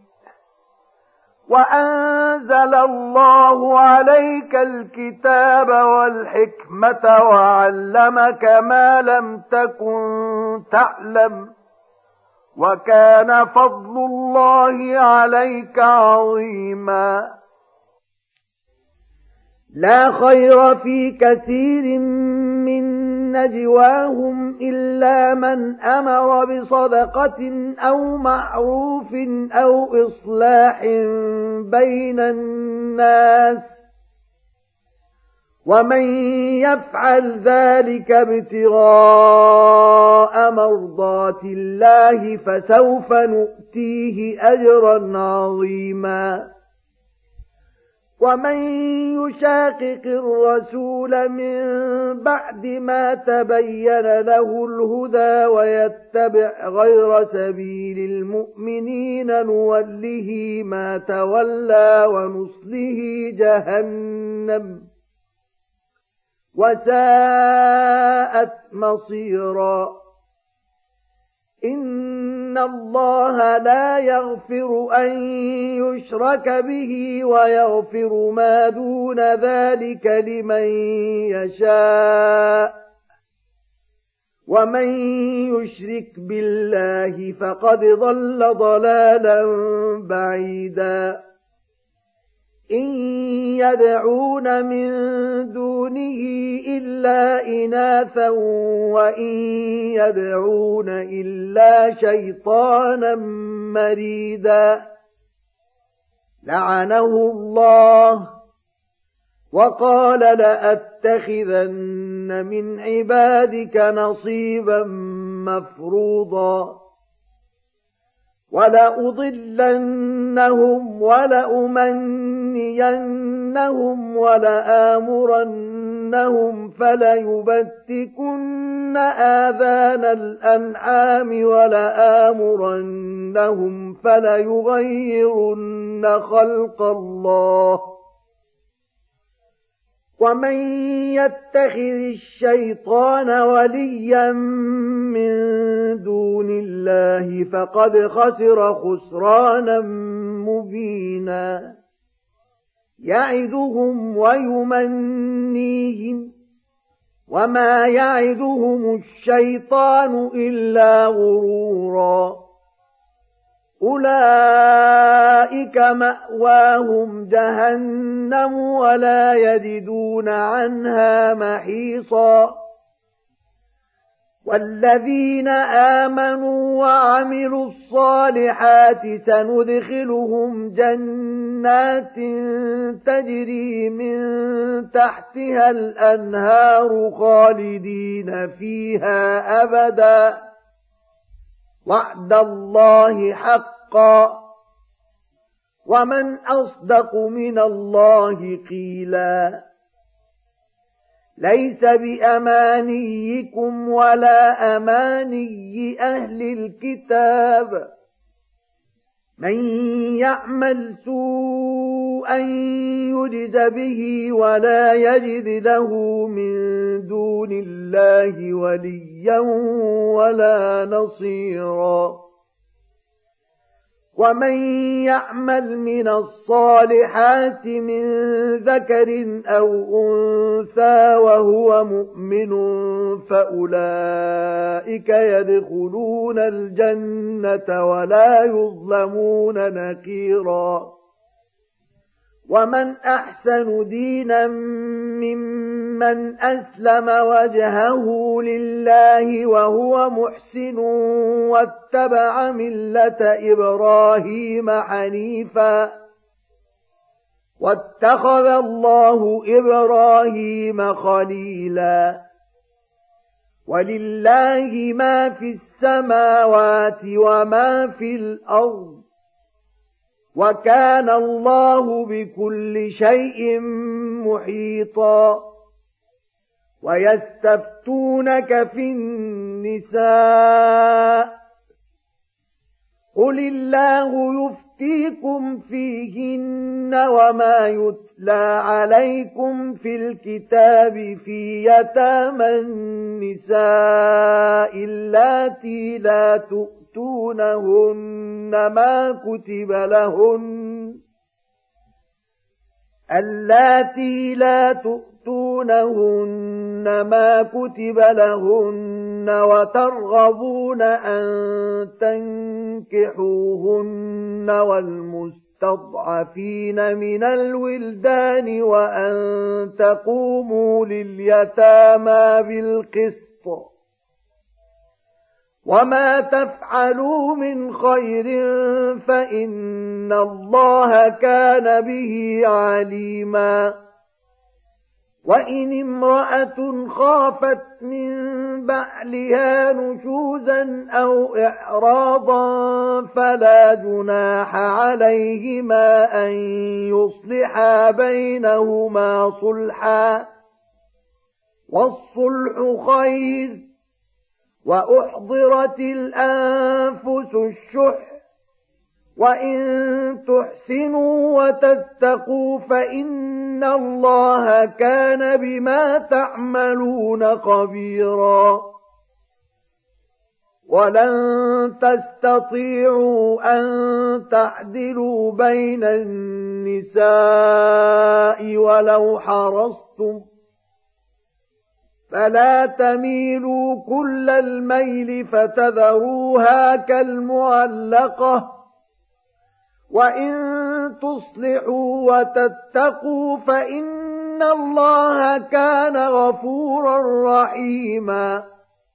وأنزل الله عليك الكتاب والحكمة وعلمك ما لم تكن تعلم وكان فضل الله عليك عظيما لا خير في كثير من نجواهم إلا من أمر بصدقة أو معروف أو إصلاح بين الناس ومن يفعل ذلك ابتغاء مرضات الله فسوف نؤتيه أجرا عظيما ومن يشاقق الرسول من بعد ما تبين له الهدى ويتبع غير سبيل المؤمنين نوله ما تولى ونصله جهنم وساءت مصيرا إن الله لا يغفر أن يشرك به ويغفر ما دون ذلك لمن يشاء ومن يشرك بالله فقد ضل ضلالا بعيدا إن يدعون من دونه إلا إناثا وإن يدعون إلا شيطانا مريدا لعنه الله وقال لأتخذن من عبادك نصيبا مفروضا ولأضلنهم ولأمنينهم ولآمرنهم فليبتكن آذان الأنعام ولآمرنهم فليغيرن خلق الله ومن يتخذ الشيطان وليا من دون الله فقد خسر خسرانا مبينا يعدهم ويمنيهم وما يعدهم الشيطان إلا غرورا أولئك مأواهم جهنم ولا يجدون عنها محيصا والذين آمنوا وعملوا الصالحات سندخلهم جنات تجري من تحتها الأنهار خالدين فيها أبدا وعد الله حقا ومن أصدق من الله قيلا ليس بأمانيكم ولا أماني أهل الكتاب من يعمل سوءا يجز به ولا يجد له من دون الله وليا ولا نصيرا ومن يعمل من الصالحات من ذكر أو أنثى وهو مؤمن فأولئك يدخلون الجنة ولا يظلمون نقيرا ومن أحسن دينا ممن أسلم وجهه لله وهو محسن واتبع ملة إبراهيم حنيفا واتخذ الله إبراهيم خليلا ولله ما في السماوات وما في الأرض وكان الله بكل شيء محيطا ويستفتونك في النساء قل الله يفتيكم فيهن وما يتلى عليكم في الكتاب في يتامى النساء اللاتي لا تؤتون تؤتونهن ما كتب لهن اللاتي لا تؤتونهن ما كتب لهن وترغبون أن تنكحوهن والمستضعفين من الولدان وأن تقوموا لليتامى بالقسط وما تفعلوا من خير فإن الله كان به عليما وإن امرأة خافت من بعلها نشوزا أو إعراضا فلا جناح عليهما أن يصلحا بينهما صلحا والصلح خير وأحضرت الأنفس الشح وإن تحسنوا وتتقوا فإن الله كان بما تعملون خبيرا ولن تستطيعوا أن تعدلوا بين النساء ولو حرصتم فلا تميلوا كل الميل فتذروها كالمعلقة وإن تصلحوا وتتقوا فإن الله كان غفورا رحيما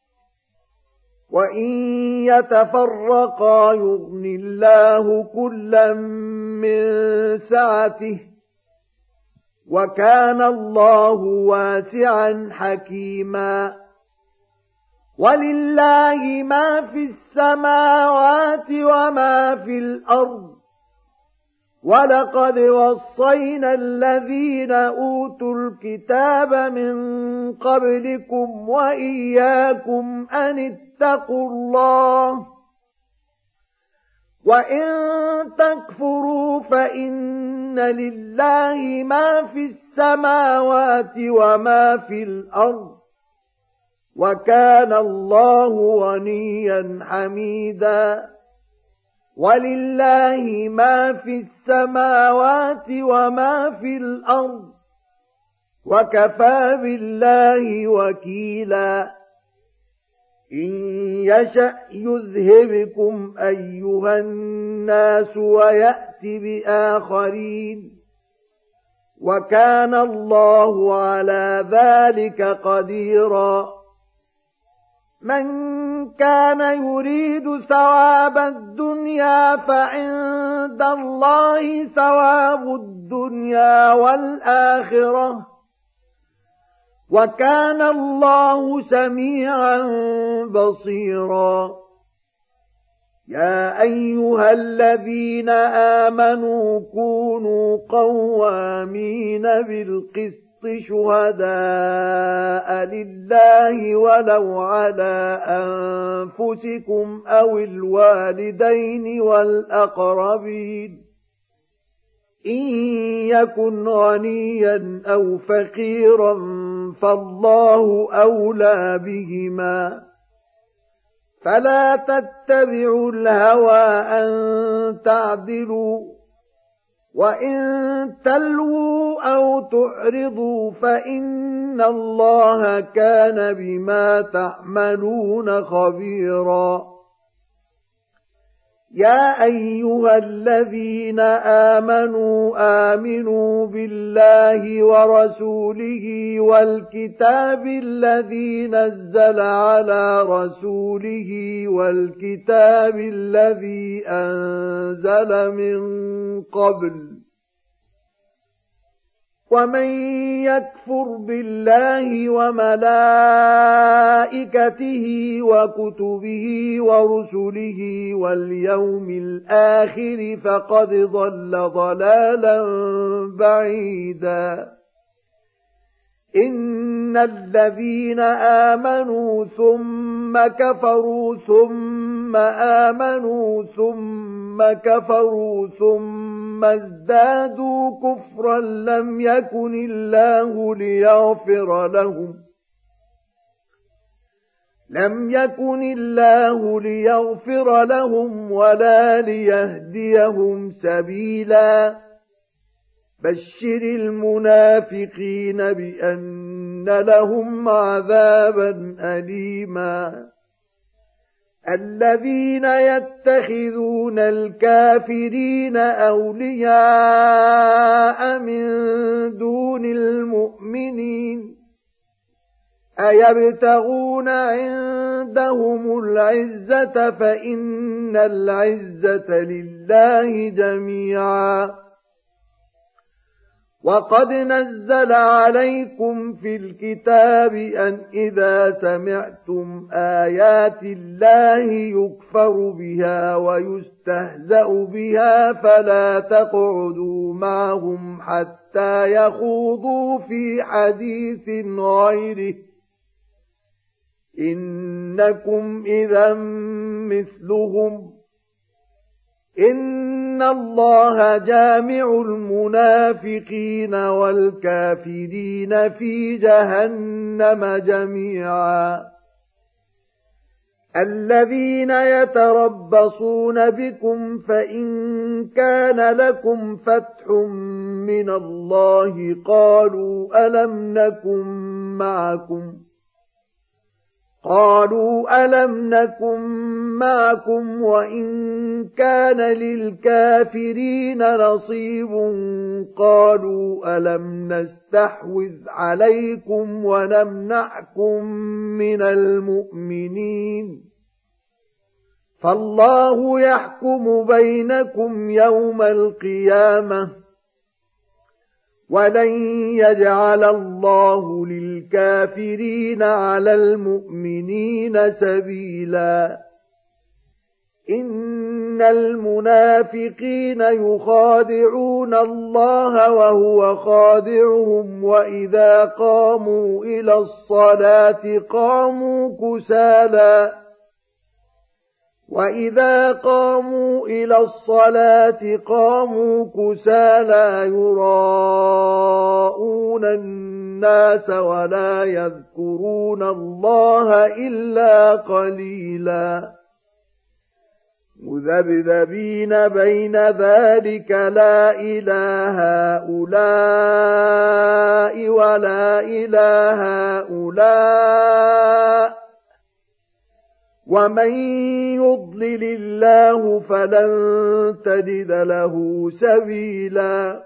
وإن يتفرقا يغن الله كلا من سعته وكان الله واسعا حكيما ولله ما في السماوات وما في الأرض ولقد وصينا الذين أوتوا الكتاب من قبلكم وإياكم أن اتقوا الله وإن تكفروا فإن لله ما في السماوات وما في الأرض وكان الله غنيا حميدا ولله ما في السماوات وما في الأرض وكفى بالله وكيلا إن يشأ يذهبكم أيها الناس ويأت بآخرين وكان الله على ذلك قديرا من كان يريد ثواب الدنيا فعند الله ثواب الدنيا والآخرة وكان الله سميعا بصيرا يا أيها الذين آمنوا كونوا قوامين بالقسط شهداء لله ولو على أنفسكم أو الوالدين والأقربين إن يكن غنيا أو فقيرا فالله أولى بهما فلا تتبعوا الهوى أن تعدلوا وإن تلووا أو تعرضوا فإن الله كان بما تعملون خبيرا يا أيها الذين آمنوا آمنوا بالله ورسوله والكتاب الذي نزل على رسوله والكتاب الذي أنزل من قبل ومن يكفر بالله وملائكته وكتبه ورسله واليوم الآخر فقد ضل ضلالا بعيدا إن الذين آمنوا ثم كفروا ثم آمنوا ثم كفروا ثم ازدادوا كفرا لم يكن الله ليغفر لهم لم يكن الله ليغفر لهم ولا ليهديهم سبيلا بشر المنافقين بأن لهم عذابا أليما الذين يتخذون الكافرين أولياء من دون المؤمنين أيبتغون عندهم العزة فإن العزة لله جميعا وقد نزل عليكم في الكتاب أن إذا سمعتم آيات الله يكفر بها ويستهزأ بها فلا تقعدوا معهم حتى يخوضوا في حديث غيره إنكم إذا مثلهم إن الله جامع المنافقين والكافرين في جهنم جميعا الذين يتربصون بكم فإن كان لكم فتح من الله قالوا ألم نكن معكم قالوا ألم نكن معكم وإن كان للكافرين نصيب قالوا ألم نستحوذ عليكم ونمنعكم من المؤمنين فالله يحكم بينكم يوم القيامة ولن يجعل الله للكافرين على المؤمنين سبيلا إن المنافقين يخادعون الله وهو خادعهم وإذا قاموا إلى الصلاة قاموا كسالى وإذا قاموا إلى الصلاة قاموا كسالى يراءون الناس ولا يذكرون الله إلا قليلا مذبذبين بين ذلك لا إله هؤلاء ولا إله هؤلاء ومن يضلل الله فلن تجد له سبيلا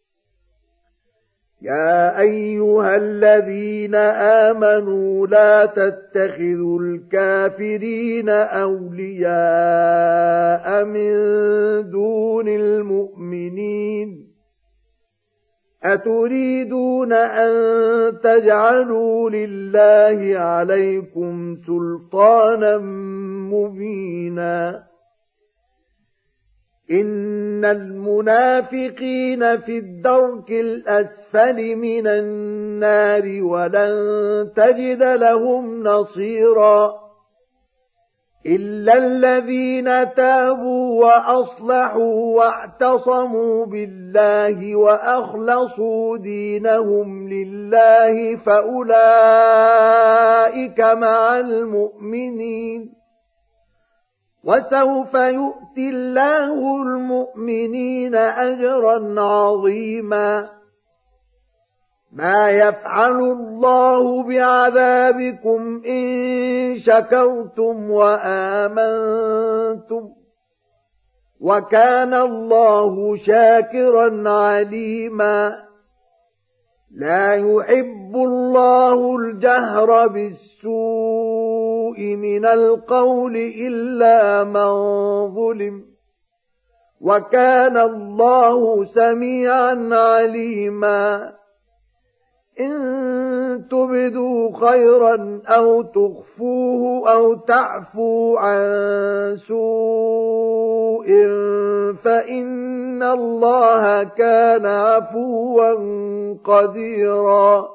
يا أيها الذين آمنوا لا تتخذوا الكافرين أولياء من دون المؤمنين أتريدون أن تجعلوا لله عليكم سلطانا مبينا إن المنافقين في الدرك الأسفل من النار ولن تجد لهم نصيرا إلا الذين تابوا وأصلحوا واعتصموا بالله وأخلصوا دينهم لله فأولئك مع المؤمنين وسوف يؤتي الله المؤمنين أجرا عظيما ما يفعل الله بعذابكم إن شكرتم وآمنتم وكان الله شاكرا عليما لا يحب الله الجهر بالسوء من القول إلا من ظلم وكان الله سميعا عليما إن تبدوا خيرا أو تخفوه أو تعفوا عن سوء فإن الله كان عفوا قديرا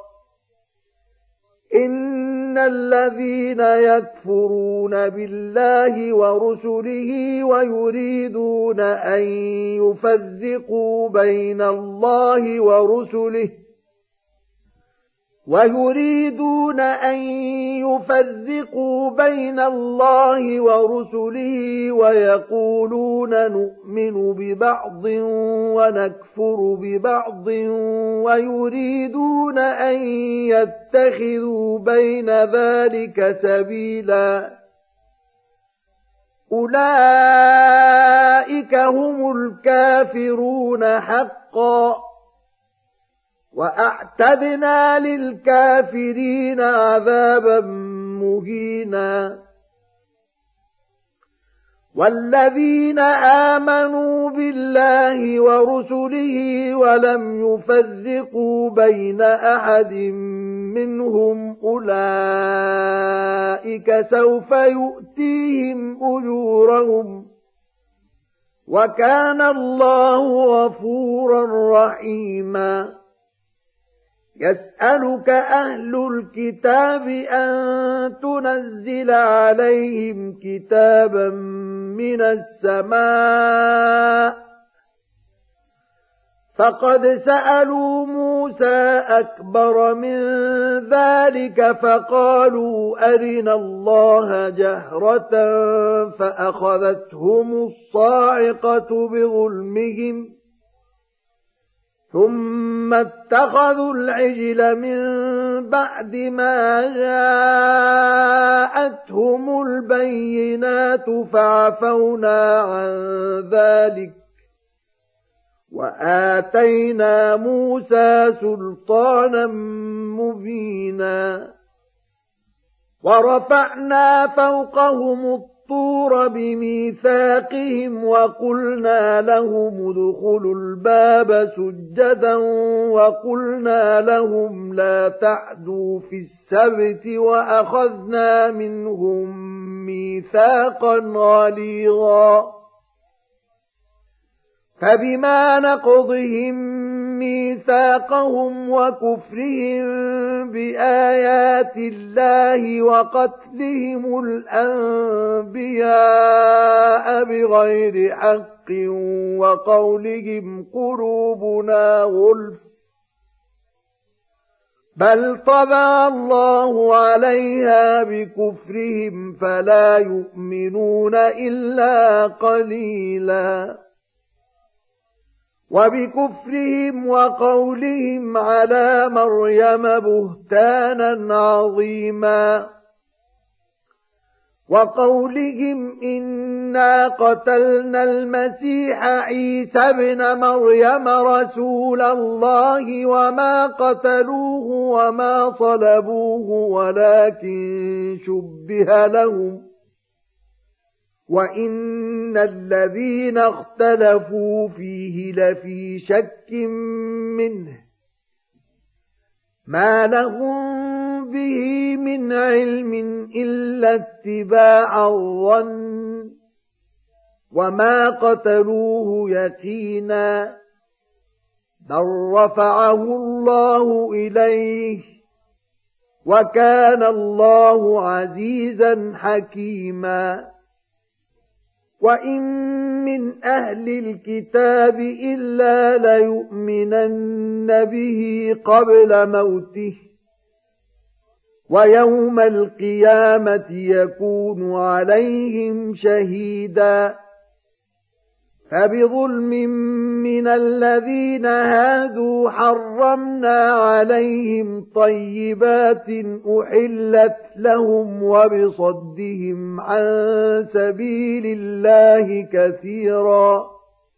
إن الذين يكفرون بالله ورسله ويريدون أن يفرقوا بين الله ورسله ويريدون أن يفرقوا بين الله ورسله ويقولون نؤمن ببعض ونكفر ببعض ويريدون أن يتخذوا بين ذلك سبيلا أولئك هم الكافرون حقا وأعتدنا للكافرين عذابا مهينا والذين آمنوا بالله ورسله ولم يفرقوا بين أحد منهم أولئك سوف يؤتيهم أجورهم وكان الله غفورا رحيما يسألك أهل الكتاب أن تنزل عليهم كتابا من السماء فقد سألوا موسى أكبر من ذلك فقالوا أرنا الله جهرة فأخذتهم الصاعقة بظلمهم ثم اتخذوا العجل من بعد ما جاءتهم البينات فعفونا عن ذلك وآتينا موسى سلطانا مبينا ورفعنا فوقهم الطور بميثاقهم وقلنا لهم ادخلوا الباب سجدا وقلنا لهم لا تعدوا في السبت وأخذنا منهم ميثاقا غليظا فبما نقضهم ميثاقهم وكفرهم بآيات الله وقتلهم الأنبياء بغير حق وقولهم قلوبنا غلف بل طبع الله عليها بكفرهم فلا يؤمنون إلا قليلا وبكفرهم وقولهم على مريم بهتانا عظيما وقولهم إنا قتلنا المسيح عيسى ابن مريم رسول الله وما قتلوه وما صلبوه ولكن شبه لهم وإن الذين اختلفوا فيه لفي شك منه ما لهم به من علم إلا اتباع الظن وما قتلوه يقينا بل رفعه الله إليه وكان الله عزيزا حكيما وإن من أهل الكتاب إلا ليؤمنن به قبل موته ويوم القيامة يكون عليهم شهيدا فبظلم من الذين هادوا حرمنا عليهم طيبات أحلت لهم وبصدهم عن سبيل الله كثيرا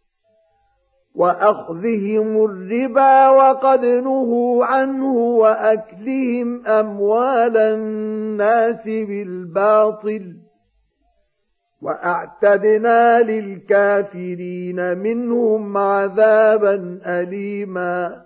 وأخذهم الربا وقد نهوا عنه وأكلهم أموال الناس بالباطل وأعتدنا للكافرين منهم عذابا أليما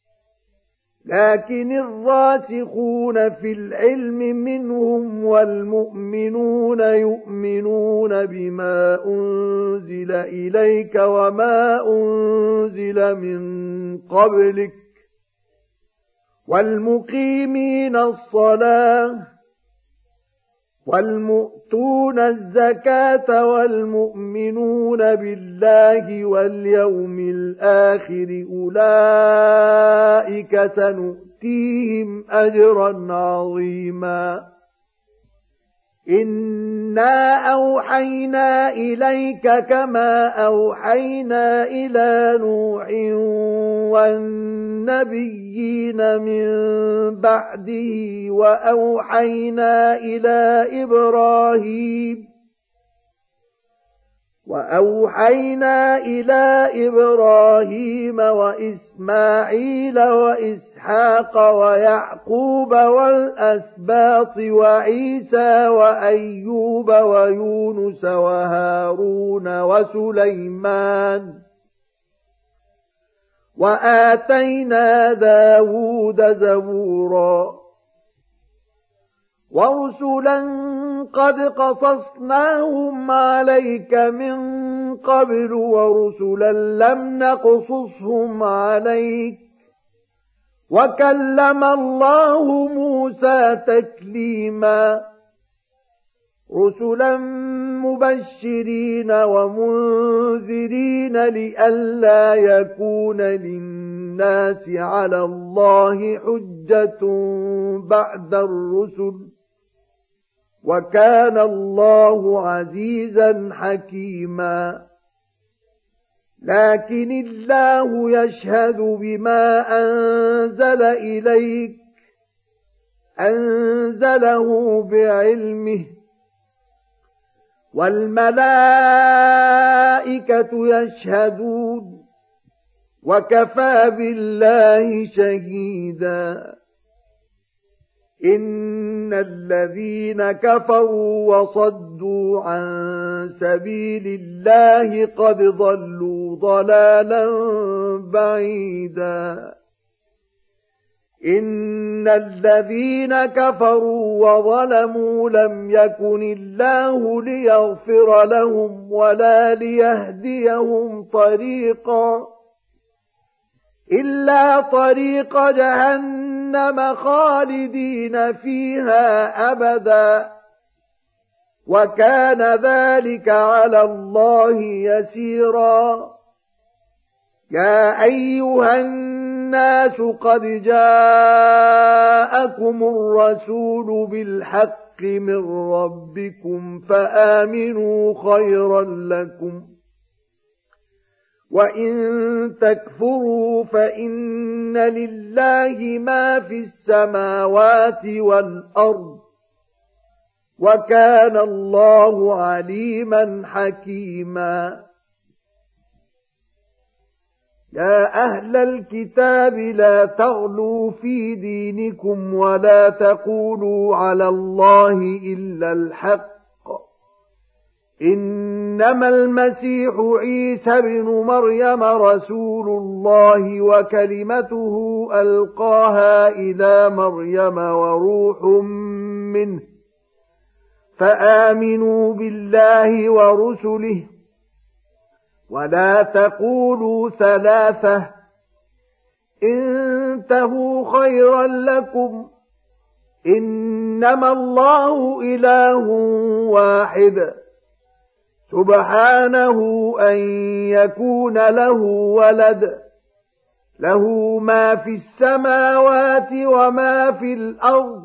لكن الراسخون في العلم منهم والمؤمنون يؤمنون بما أنزل إليك وما أنزل من قبلك والمقيمين الصلاة والمؤتون الزكاة والمؤمنون بالله واليوم الآخر أولئك سنؤتيهم أجرا عظيما إنا أوحينا إليك كما أوحينا إلى نوح والنبيين من بعده وأوحينا إلى إبراهيم وأوحينا إلى إبراهيم وإسماعيل وإسحاق ويعقوب والأسباط وعيسى وأيوب ويونس وهارون وسليمان وآتينا داود زبورا ورسلا قد قصصناهم عليك من قبل ورسلا لم نقصصهم عليك وكلم الله موسى تكليما رسلا مبشرين ومنذرين لئلا يكون للناس على الله حجة بعد الرسل وكان الله عزيزا حكيما لكن الله يشهد بما أنزل إليك أنزله بعلمه والملائكة يشهدون وكفى بالله شهيدا إن الذين كفروا وصدوا عن سبيل الله قد ضلوا ضلالا بعيدا إن الذين كفروا وظلموا لم يكن الله ليغفر لهم ولا ليهديهم طريقا إلا طريق جهنم خالدين فيها أبدا وكان ذلك على الله يسيرا يا أيها الناس قد جاءكم الرسول بالحق من ربكم فآمنوا خيرا لكم وإن تكفروا فإن لله ما في السماوات والأرض وكان الله عليما حكيما يا أهل الكتاب لا تغلوا في دينكم ولا تقولوا على الله إلا الحق إنما المسيح عيسى بن مريم رسول الله وكلمته ألقاها إلى مريم وروح منه فآمنوا بالله ورسله ولا تقولوا ثلاثة انتهوا خيرا لكم إنما الله إله واحد سبحانه أن يكون له ولد له ما في السماوات وما في الأرض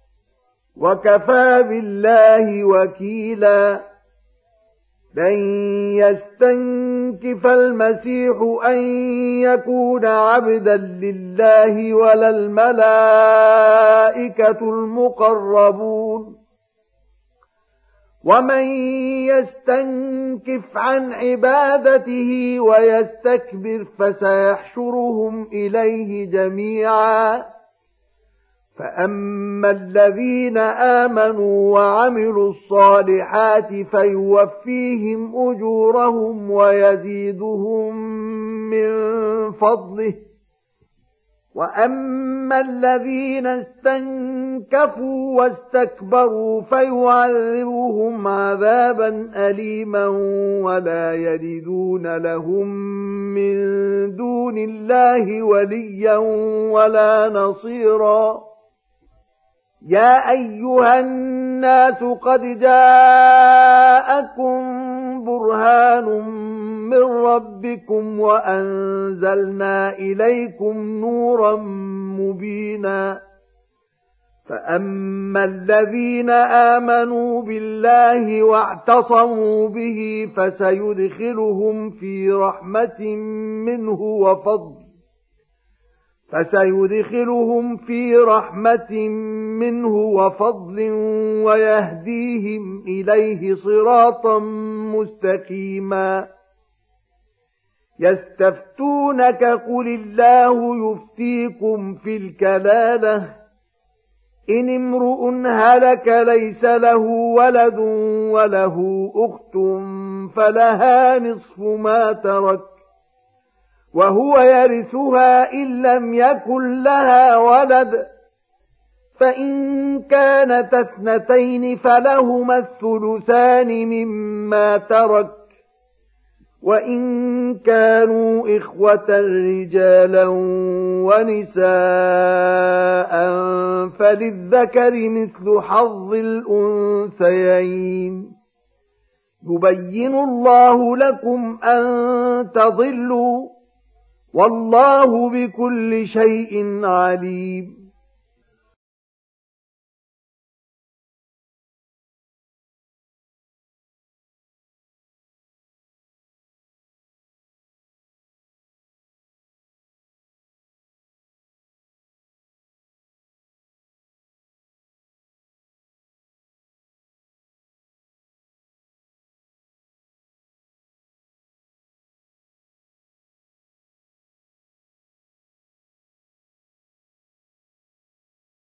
وكفى بالله وكيلا لن يستنكف المسيح أن يكون عبدا لله ولا الملائكة المقربون ومن يستنكف عن عبادته ويستكبر فسيحشرهم إليه جميعا فأما الذين آمنوا وعملوا الصالحات فيوفيهم أجورهم ويزيدهم من فضله وأما الذين استنكفوا واستكبروا فيعذبهم عذابا أليما ولا يجدون لهم من دون الله وليا ولا نصيرا يا أيها الناس قد جاءكم برهان من ربكم وأنزلنا إليكم نورا مبينا فأما الذين آمنوا بالله واعتصموا به فسيدخلهم في رحمة منه وفضل فسيدخلهم في رحمة منه وفضل ويهديهم إليه صراطا مستقيما يستفتونك قل الله يفتيكم في الكلالة إن امرؤ هلك ليس له ولد وله أخت فلها نصف ما ترك وهو يرثها إن لم يكن لها ولد فإن كانت اثنتين فلهما الثلثان مما ترك وإن كانوا إخوة رجالا ونساء فللذكر مثل حظ الأنثيين يبين الله لكم أن تضلوا والله بكل شيء عليم